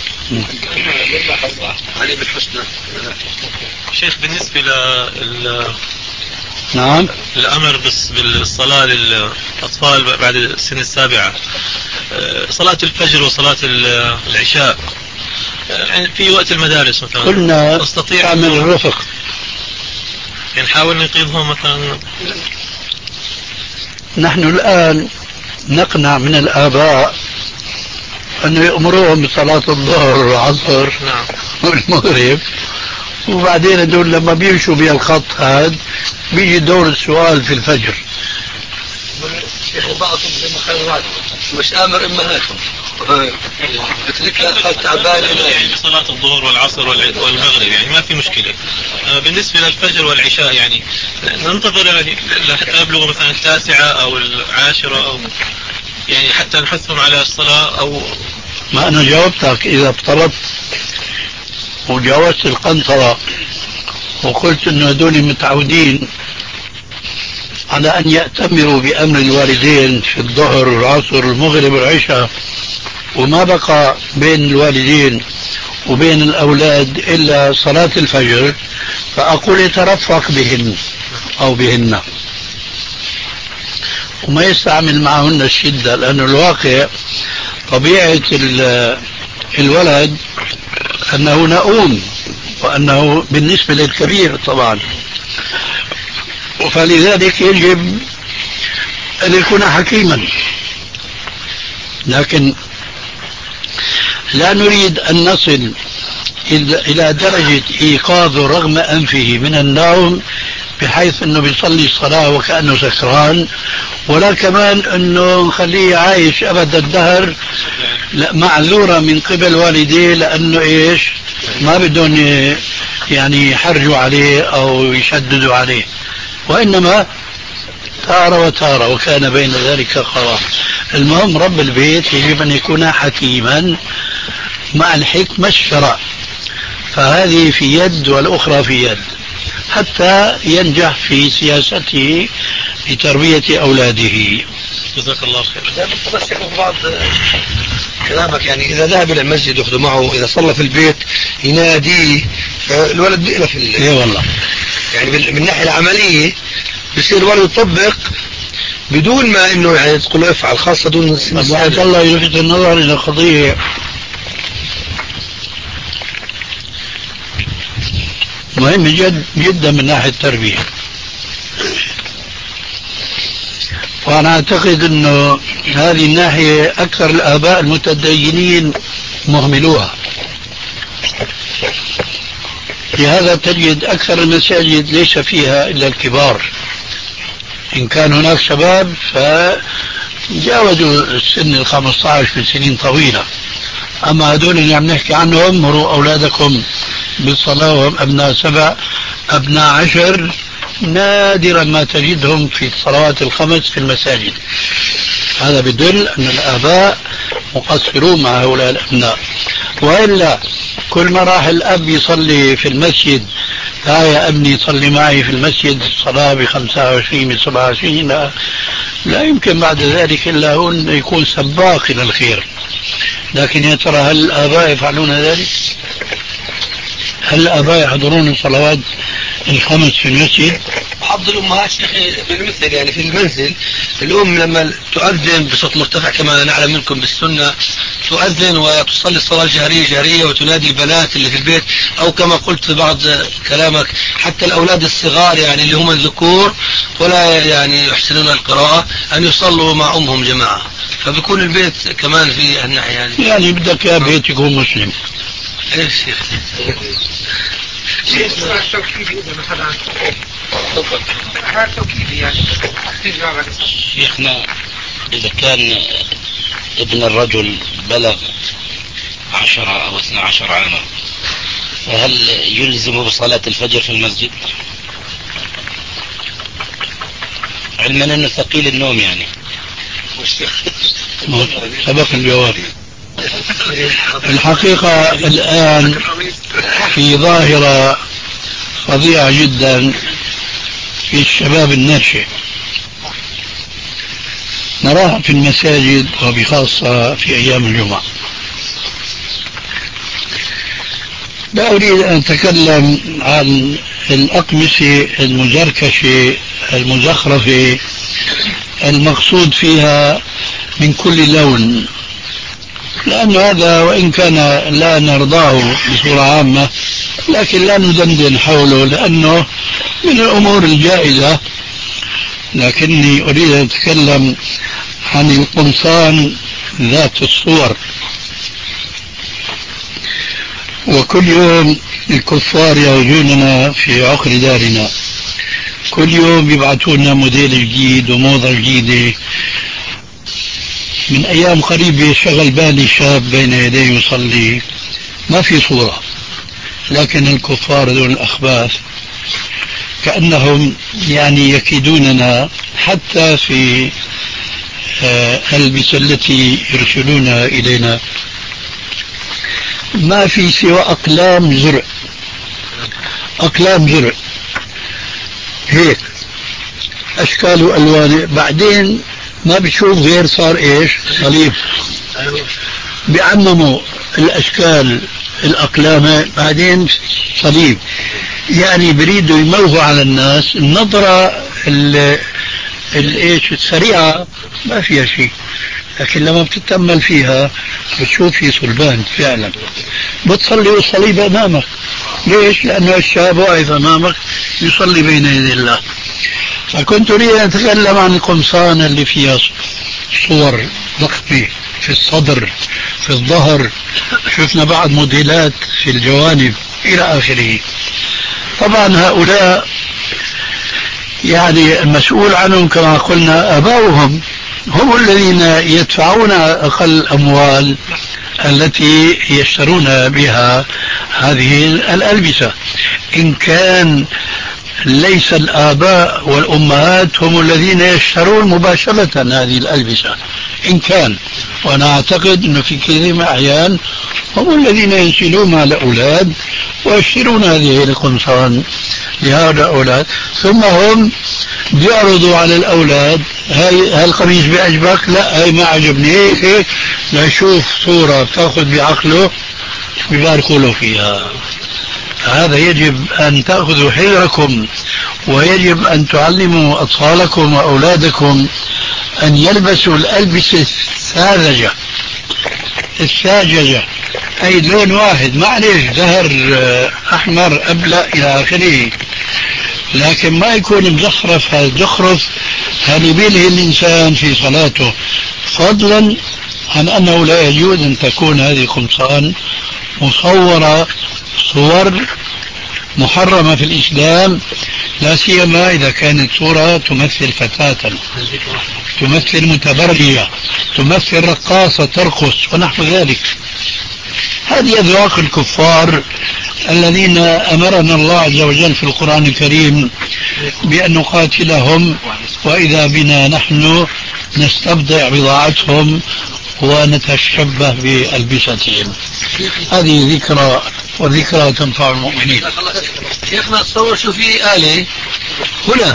علي بالحسنى. شيخ بالنسبة لل نعم الأمر بالصلاة للأطفال بعد السن السابعة، صلاة الفجر وصلاة العشاء يعني في وقت المدارس مثلا قلنا نستطيع تعمل الرفق، يعني نحاول نقيضهم مثلا. نحن الآن نقنع من الآباء أنه يأمروهم بصلاة الظهر والعصر نعم. والمغرب، وبعدين هدول لما بيمشوا بالخط هذا بيجي دور السؤال في الفجر. شيخ بعضهم زي ما خيرات مش آمر إمهاتهم اتركها تعبان يعني بصلاة الظهر والعصر والمغرب يعني ما في مشكلة. بالنسبة للفجر والعشاء يعني ننتظر يعني حتى يبلغوا مثلا التاسعة أو العاشرة أو يعني حتى نحثهم على الصلاة أو ما أنا جاوبتك إذا افترضت وجاوزت القنطرة وقلت إنه هذول متعودين على أن يأتمروا بأمر الوالدين في الظهر والعصر والمغرب والعشاء وما بقى بين الوالدين وبين الأولاد إلا صلاة الفجر، فأقول يترفق بهن أو بهن وما يستعمل معهن الشدة، لأن الواقع طبيعة الولد أنه نؤوم وأنه بالنسبة للكبير طبعا، فلذلك يجب أن يكون حكيما، لكن لا نريد أن نصل إلى درجة إيقاظه رغم أنفه من النوم بحيث أنه بيصلي الصلاة وكأنه سكران، ولا كمان أنه نخليه عايش أبد الدهر معذورة من قبل والديه لأنه إيش ما بدهم يعني يحرجوا عليه أو يشددوا عليه، وإنما تارة وتارة وكان بين ذلك قرار. المهم رب البيت يجب أن يكون حكيما مع الحكمة الشرع، فهذه في يد والأخرى في يد حتى ينجح في سياسته لتربية أولاده. جزاك الله خير. بس بعض كلامك يعني إذا ذهب إلى المسجد يأخذ معه، إذا صلى في البيت يناديه، الولد بيألف ال... إيه والله. يعني من الناحية العملية بصير الولد يطبق بدون ما إنه يعني تقول له افعل، خاصة دون بس عبد الله يلفت النظر إلى قضية مهم جد جدا من ناحية التربية، وأنا أعتقد أنه هذه الناحية أكثر الآباء المتدينين مهملوها. لهذا تجد أكثر المساجد ليس فيها إلا الكبار، إن كان هناك شباب فجاوزوا السن الخمسة عشر في سنين طويلة، أما هذول اللي عم نحكي عنهم مروا أولادكم بالصلاة وهم أبناء سبع أبناء عشر، نادرا ما تجدهم في الصلوات الخمس في المساجد. هذا بدل أن الآباء مقصرون مع هؤلاء الأبناء، وإلا كل ما راح الأب يصلي في المسجد لا يا ابني صلي معي في المسجد الصلاة بخمسة وعشرين بسبعة وعشرين، لا, لا يمكن بعد ذلك إلا هو أن يكون سباق إلى الخير. لكن يا ترى هل الآباء يفعلون ذلك؟ هل الآباء يحضرون الصلوات الخمس في المسجد؟ بعض الأمهات شيخي بالمثل يعني في المنزل الأم لما تؤذن بصوت مرتفع كما نعلم منكم بالسنة، تؤذن وتصلي الصلاة الجهرية جهرية وتنادي البنات اللي في البيت، أو كما قلت في بعض كلامك حتى الأولاد الصغار يعني اللي هم الذكور ولا يعني يحسنون القراءة أن يصلوا مع أمهم جماعة، فبيكون البيت كمان في الناحية يعني يعني بدك يا بيت يكون مسلم. ايش شيخ؟ شيخ التوكيدي إذا مثلا هذا التوكيدي يعني شيخنا إذا كان ابن الرجل بلغ عشرة أو اثنى عشر عاما فهل يلزم بصلاة الفجر في المسجد؟ علما أنه ثقيل النوم يعني. سبق الجواب. الحقيقة الآن في ظاهرة فظيعة جدا في الشباب الناشئ نراها في المساجد وبخاصة في أيام الجمعة. لا أريد أن أتكلم عن الأقمصة المزركشة المزخرفة المقصود فيها من كل لون، لأن هذا وإن كان لا نرضاه بصورة عامة لكن لا ندندن حوله لأنه من الأمور الجائزة. لكني أريد أن أتكلم عن القمصان ذات الصور. وكل يوم الكفار يعودوننا في عقر دارنا، كل يوم يبعثون موديل جديد وموضة جديدة. من أيام قريبة شغل بالي شاب بين يديه يصلي ما في صورة، لكن الكفار دون الأخباث كأنهم يعني يكيدوننا حتى في الألبسة التي يرسلونها إلينا. ما في سوى أقلام زرع، أقلام زرع هيك أشكال وألوان. بعدين ما بتشوف غير صار إيش صليب، بيعمموا الأشكال الأقلام بعدين صليب. يعني بريدوا يموهوا على الناس النظرة الإيش السريعة ما فيها شيء، لكن لما بتتأمل فيها بتشوف في صلبان فعلا. بتصلي والصليب أمامك، ليش؟ لأنه الشاب واقف أمامك يصلي بين يدي الله. فكنت أريد أن أتكلم عن القمصان اللي فيها صور ضخمة في الصدر في الظهر، شفنا بعض موديلات في الجوانب إلى آخره. طبعا هؤلاء يعني المسؤول عنهم كما قلنا آباؤهم، هم الذين يدفعون أقل الأموال التي يشترون بها هذه الألبسة. إن كان ليس الآباء والأمهات هم الذين يشترون مباشرة هذه الألبسة إن كان، وأنا أعتقد أنه في كثير من الأحيان هم الذين ينشلون مع الأولاد ويشترون هذه القمصان لهؤلاء الأولاد، ثم هم بيعرضوا على الأولاد هاي هالقميص بيعجبك؟ لا هاي ما عجبني، هيك هيك ليشوف صورة بتاخذ بعقله بيباركوا له فيها. هذا يجب أن تأخذوا حذركم، ويجب أن تعلموا أطفالكم وأولادكم أن يلبسوا الألبسة الساذجة الساججة، أي لون واحد، معلش زهر أحمر أبلق إلى آخره، لكن ما يكون مزخرف. هذا الزخرف هذا يبيله الإنسان في صلاته، فضلا عن أنه لا يجوز أن تكون هذه القمصان مصورة صور محرمة في الإسلام، لا سيما إذا كانت صورة تمثل فتاة، تمثل متبرجة، تمثل رقاصة ترقص ونحو ذلك. هذه أذواق الكفار الذين أمرنا الله عز وجل في القرآن الكريم بأن نقاتلهم، وإذا بنا نحن نستبضع بضاعتهم ونتشبه بألبستهم. هذه ذكرى، والذكرى تنفع المؤمنين. شيخنا تصور شو في آلة هنا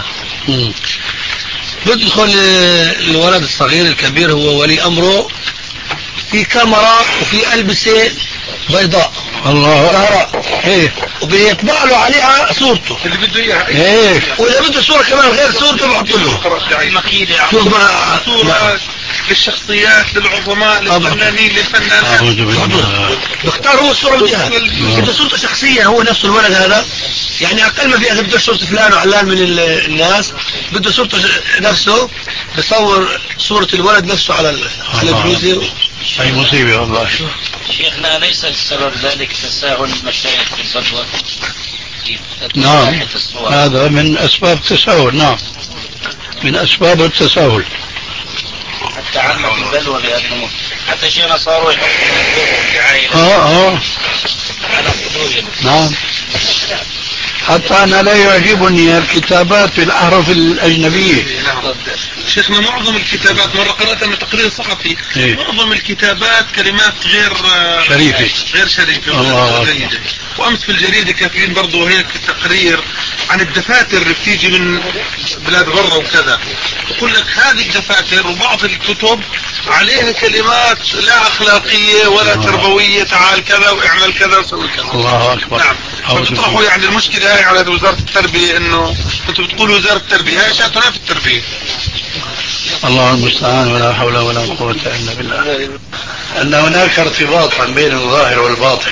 بدخل الولد الصغير الكبير هو ولي أمره، في كاميرا وفي ألبسة بيضاء الله ايه، وبيطبع له عليها صورته اللي بده اياها ايه، واذا بده صوره كمان غير صورته بحط له شوف بقى صوره للشخصيات، للعظماء، للفنانين، للفنانات، بختار هو الصوره اللي بدها، بده صورته شخصيا هو نفسه الولد هذا، يعني اقل ما في اذا بده صوره فلان وعلان من الناس بده صورته نفسه، بصور صوره الولد نفسه على على البلوزه. هي مصيبه والله. شيخنا ليس السبب ذلك تساهل المشايخ في الفتوى؟ نعم هذا من أسباب التساهل، نعم من أسباب التساهل. حتى عامة البلوى بهذه الأمور، حتى شيخنا صاروا يحطوا دعاية اه اه على حضورهم. نعم حتى أنا لا يعجبني الكتابات بالأحرف الأجنبية. شيخنا معظم الكتابات، مرة قرأت من تقرير صحفي إيه؟ معظم الكتابات كلمات غير شريفة غير شريفة الله. وأمس في الجريدة كاتبين برضو هيك تقرير عن الدفاتر اللي بتيجي من بلاد برا وكذا، يقول لك هذه الدفاتر وبعض الكتب عليها كلمات لا أخلاقية ولا الله. تربوية، تعال كذا واعمل كذا وسوي كذا. الله أكبر. نعم. فبتطرحوا يعني المشكلة هاي على وزارة التربية، إنه أنتوا بتقولوا وزارة التربية، هاي شاتنا في التربية. الله المستعان، ولا حول ولا قوة إلا بالله. أن هناك ارتباطا بين الظاهر والباطن،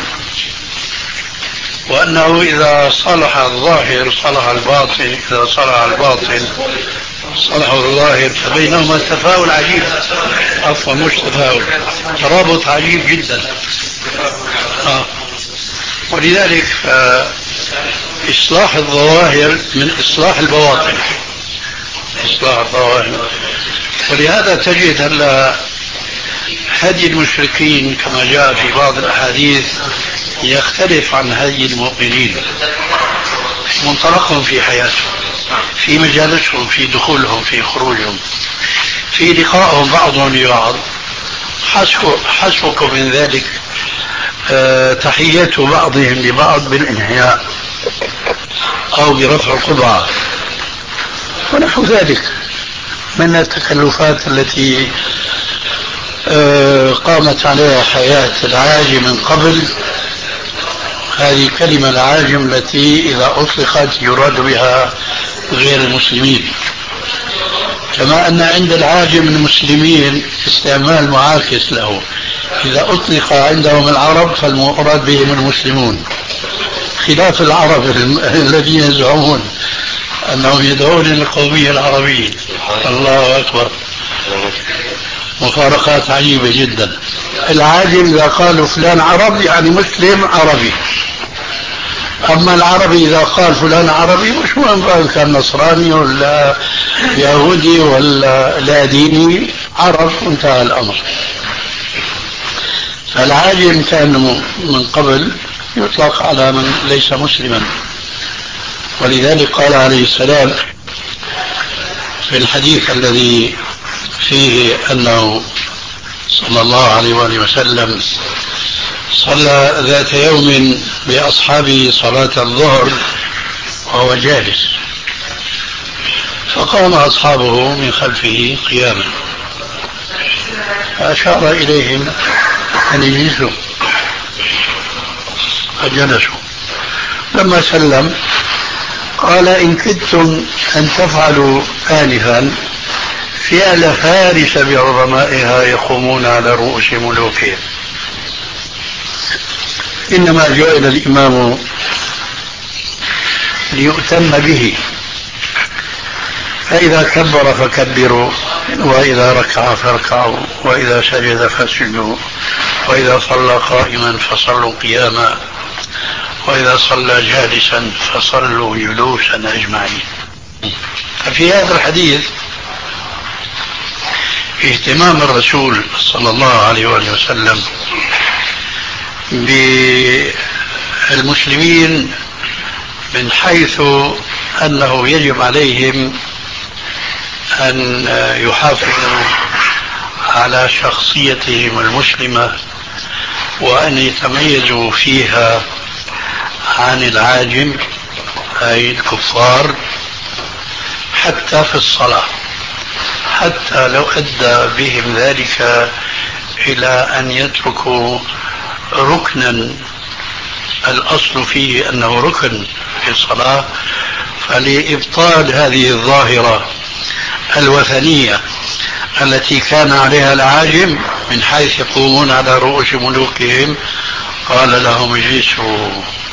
وأنه إذا صلح الظاهر صلح الباطن، إذا صلح الباطن صلح الظاهر، فبينهما تفاؤل عجيب، عفوا مش تفاؤل، ترابط عجيب جدا. آه. ولذلك إصلاح الظواهر من إصلاح البواطن، إصلاح الظواهر. ولهذا تجد هلا هدي المشركين كما جاء في بعض الأحاديث يختلف عن هدي المؤمنين، منطلقهم في حياتهم، في مجالسهم، في دخولهم، في خروجهم، في لقائهم بعضهم لبعض. حسبكم من ذلك أه تحية بعضهم لبعض بالانحياء أو برفع القبعة ونحو ذلك من التكلفات التي أه قامت عليها حياة العاجم من قبل. هذه كلمة العاجم التي إذا أطلقت يراد بها غير المسلمين، كما أن عند العاجم المسلمين استعمال معاكس له، إذا أطلق عندهم العرب فالمراد بهم المسلمون، خلاف العرب الذين يزعمون أنهم يدعون للقومية العربية. الله أكبر، مفارقات عجيبة جدا. العاجم إذا قالوا فلان عرب يعني مسلم عربي، أما العربي إذا قال فلان عربي مش مهم كان نصراني ولا يهودي ولا لا ديني، عرب انتهى الأمر. فالعاجم كان من قبل يطلق على من ليس مسلما، ولذلك قال عليه السلام في الحديث الذي فيه أنه صلى الله عليه وآله وسلم صلى ذات يوم بأصحابه صلاة الظهر وهو جالس، فقام أصحابه من خلفه قياما فأشار إليهم أن يجلسوا فجلسوا. لما سلم قال: إن كدتم أن تفعلوا آنفا فعل فارس بعظمائها يقومون على رؤوس ملوكهم، إنما جعل الإمام ليؤتم به، فإذا كبر فكبروا، وإذا ركع فاركعوا، وإذا سجد فاسجدوا، وإذا صلى قائما فصلوا قياما، وإذا صلى جالسا فصلوا جلوسا أجمعين. ففي هذا الحديث اهتمام الرسول صلى الله عليه وسلم بالمسلمين من حيث أنه يجب عليهم أن يحافظوا على شخصيتهم المسلمة وأن يتميزوا فيها عن العاجم أي الكفار، حتى في الصلاة، حتى لو أدى بهم ذلك إلى أن يتركوا ركنا الأصل فيه أنه ركن في الصلاة، فلإبطال هذه الظاهرة الوثنية التي كان عليها العاجم من حيث يقومون على رؤوس ملوكهم قال لهم اجلسوا،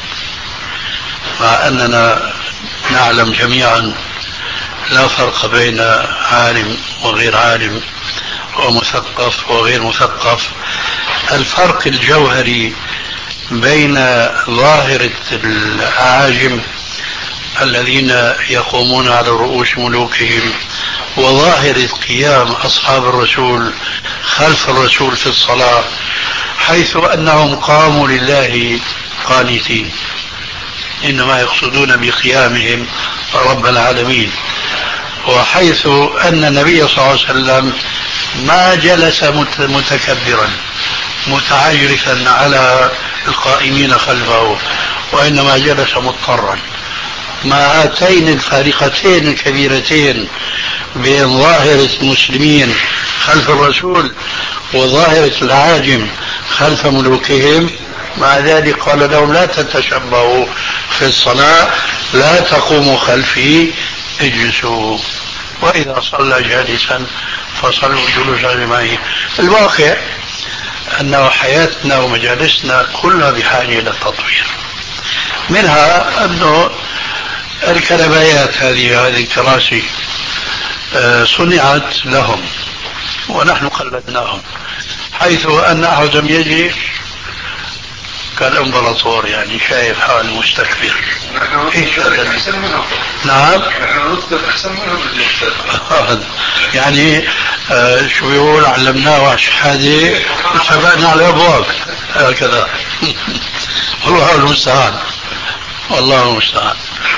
مع أننا نعلم جميعا لا فرق بين عالم وغير عالم ومثقف وغير مثقف. الفرق الجوهري بين ظاهرة الأعاجم الذين يقومون على رؤوس ملوكهم وظاهرة قيام أصحاب الرسول خلف الرسول في الصلاة، حيث أنهم قاموا لله قانتين، إنما يقصدون بقيامهم رب العالمين، وحيث أن النبي صلى الله عليه وسلم ما جلس متكبرا متعجرفا على القائمين خلفه، وإنما جلس مضطرا. مع هاتين الفارقتين الكبيرتين بين ظاهرة المسلمين خلف الرسول وظاهرة العاجم خلف ملوكهم، مع ذلك قال لهم لا تتشبهوا في الصلاة، لا تقوموا خلفي، اجلسوا، وإذا صلى جالسا فصلوا جلوسا أجمعين. الواقع أن حياتنا ومجالسنا كلها بحاجة إلى التطوير، منها أنه الكنبايات هذه هذه الكراسي صنعت لهم ونحن قلدناهم، حيث أن أحدهم يجي كالإمبراطور، يعني شايف حال مستكبر. إيش هذا؟ نعم، يعني آه شو بيقول علمناه الشهادة وسبقنا على الأبواب هكذا. والله المستعان، والله المستعان.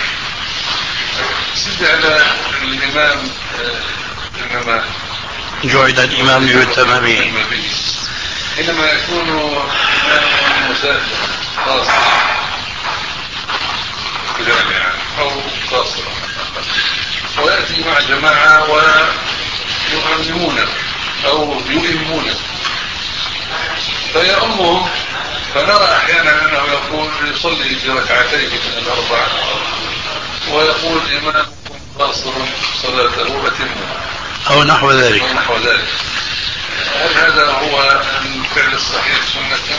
سد على الإمام، إنما جعل الإمام ليؤتم به، حينما يكون إمام مسافر خاص جامعا أو قاصرا ويأتي مع جماعة ويؤمنونه أو يؤمنونه فيأمهم، فنرى أحيانا أنه يقول يصلي في ركعتين من الأربع ويقول إمامكم قاصر صلاته أتمه أو نحو ذلك أو نحو ذلك. هل هذا هو الفعل الصحيح سنة؟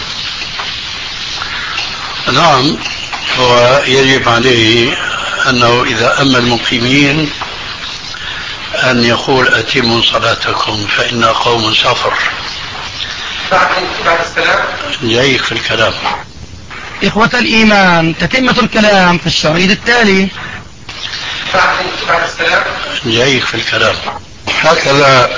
نعم، هو يجب عليه أنه إذا أما المقيمين أن يقول أتموا صلاتكم فإن قوم سفر. بعد السلام جايك في الكلام. إخوة الإيمان، تتمة الكلام في الشريط التالي. بعد السلام جايك في الكلام. هكذا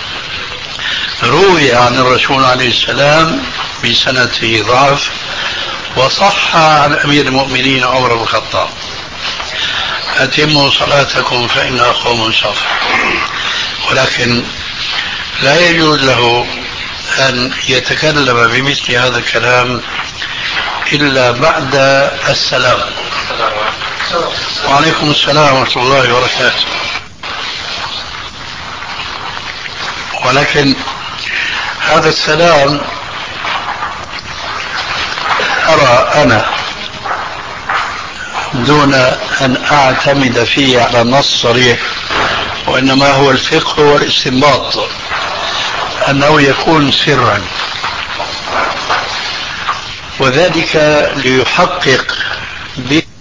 روي عن الرسول عليه السلام بسنة ضعف، وصح عن أمير المؤمنين عمر بن الخطاب: أتموا صلاتكم فإن قوم سفر. ولكن لا يجوز له أن يتكلم بمثل هذا الكلام إلا بعد السلام. وعليكم السلام ورحمة الله وبركاته. ولكن هذا السلام أرى أنا دون أن أعتمد فيه على نص صريح، وإنما هو الفقه والاستنباط، أنه يكون سرا، وذلك ليحقق به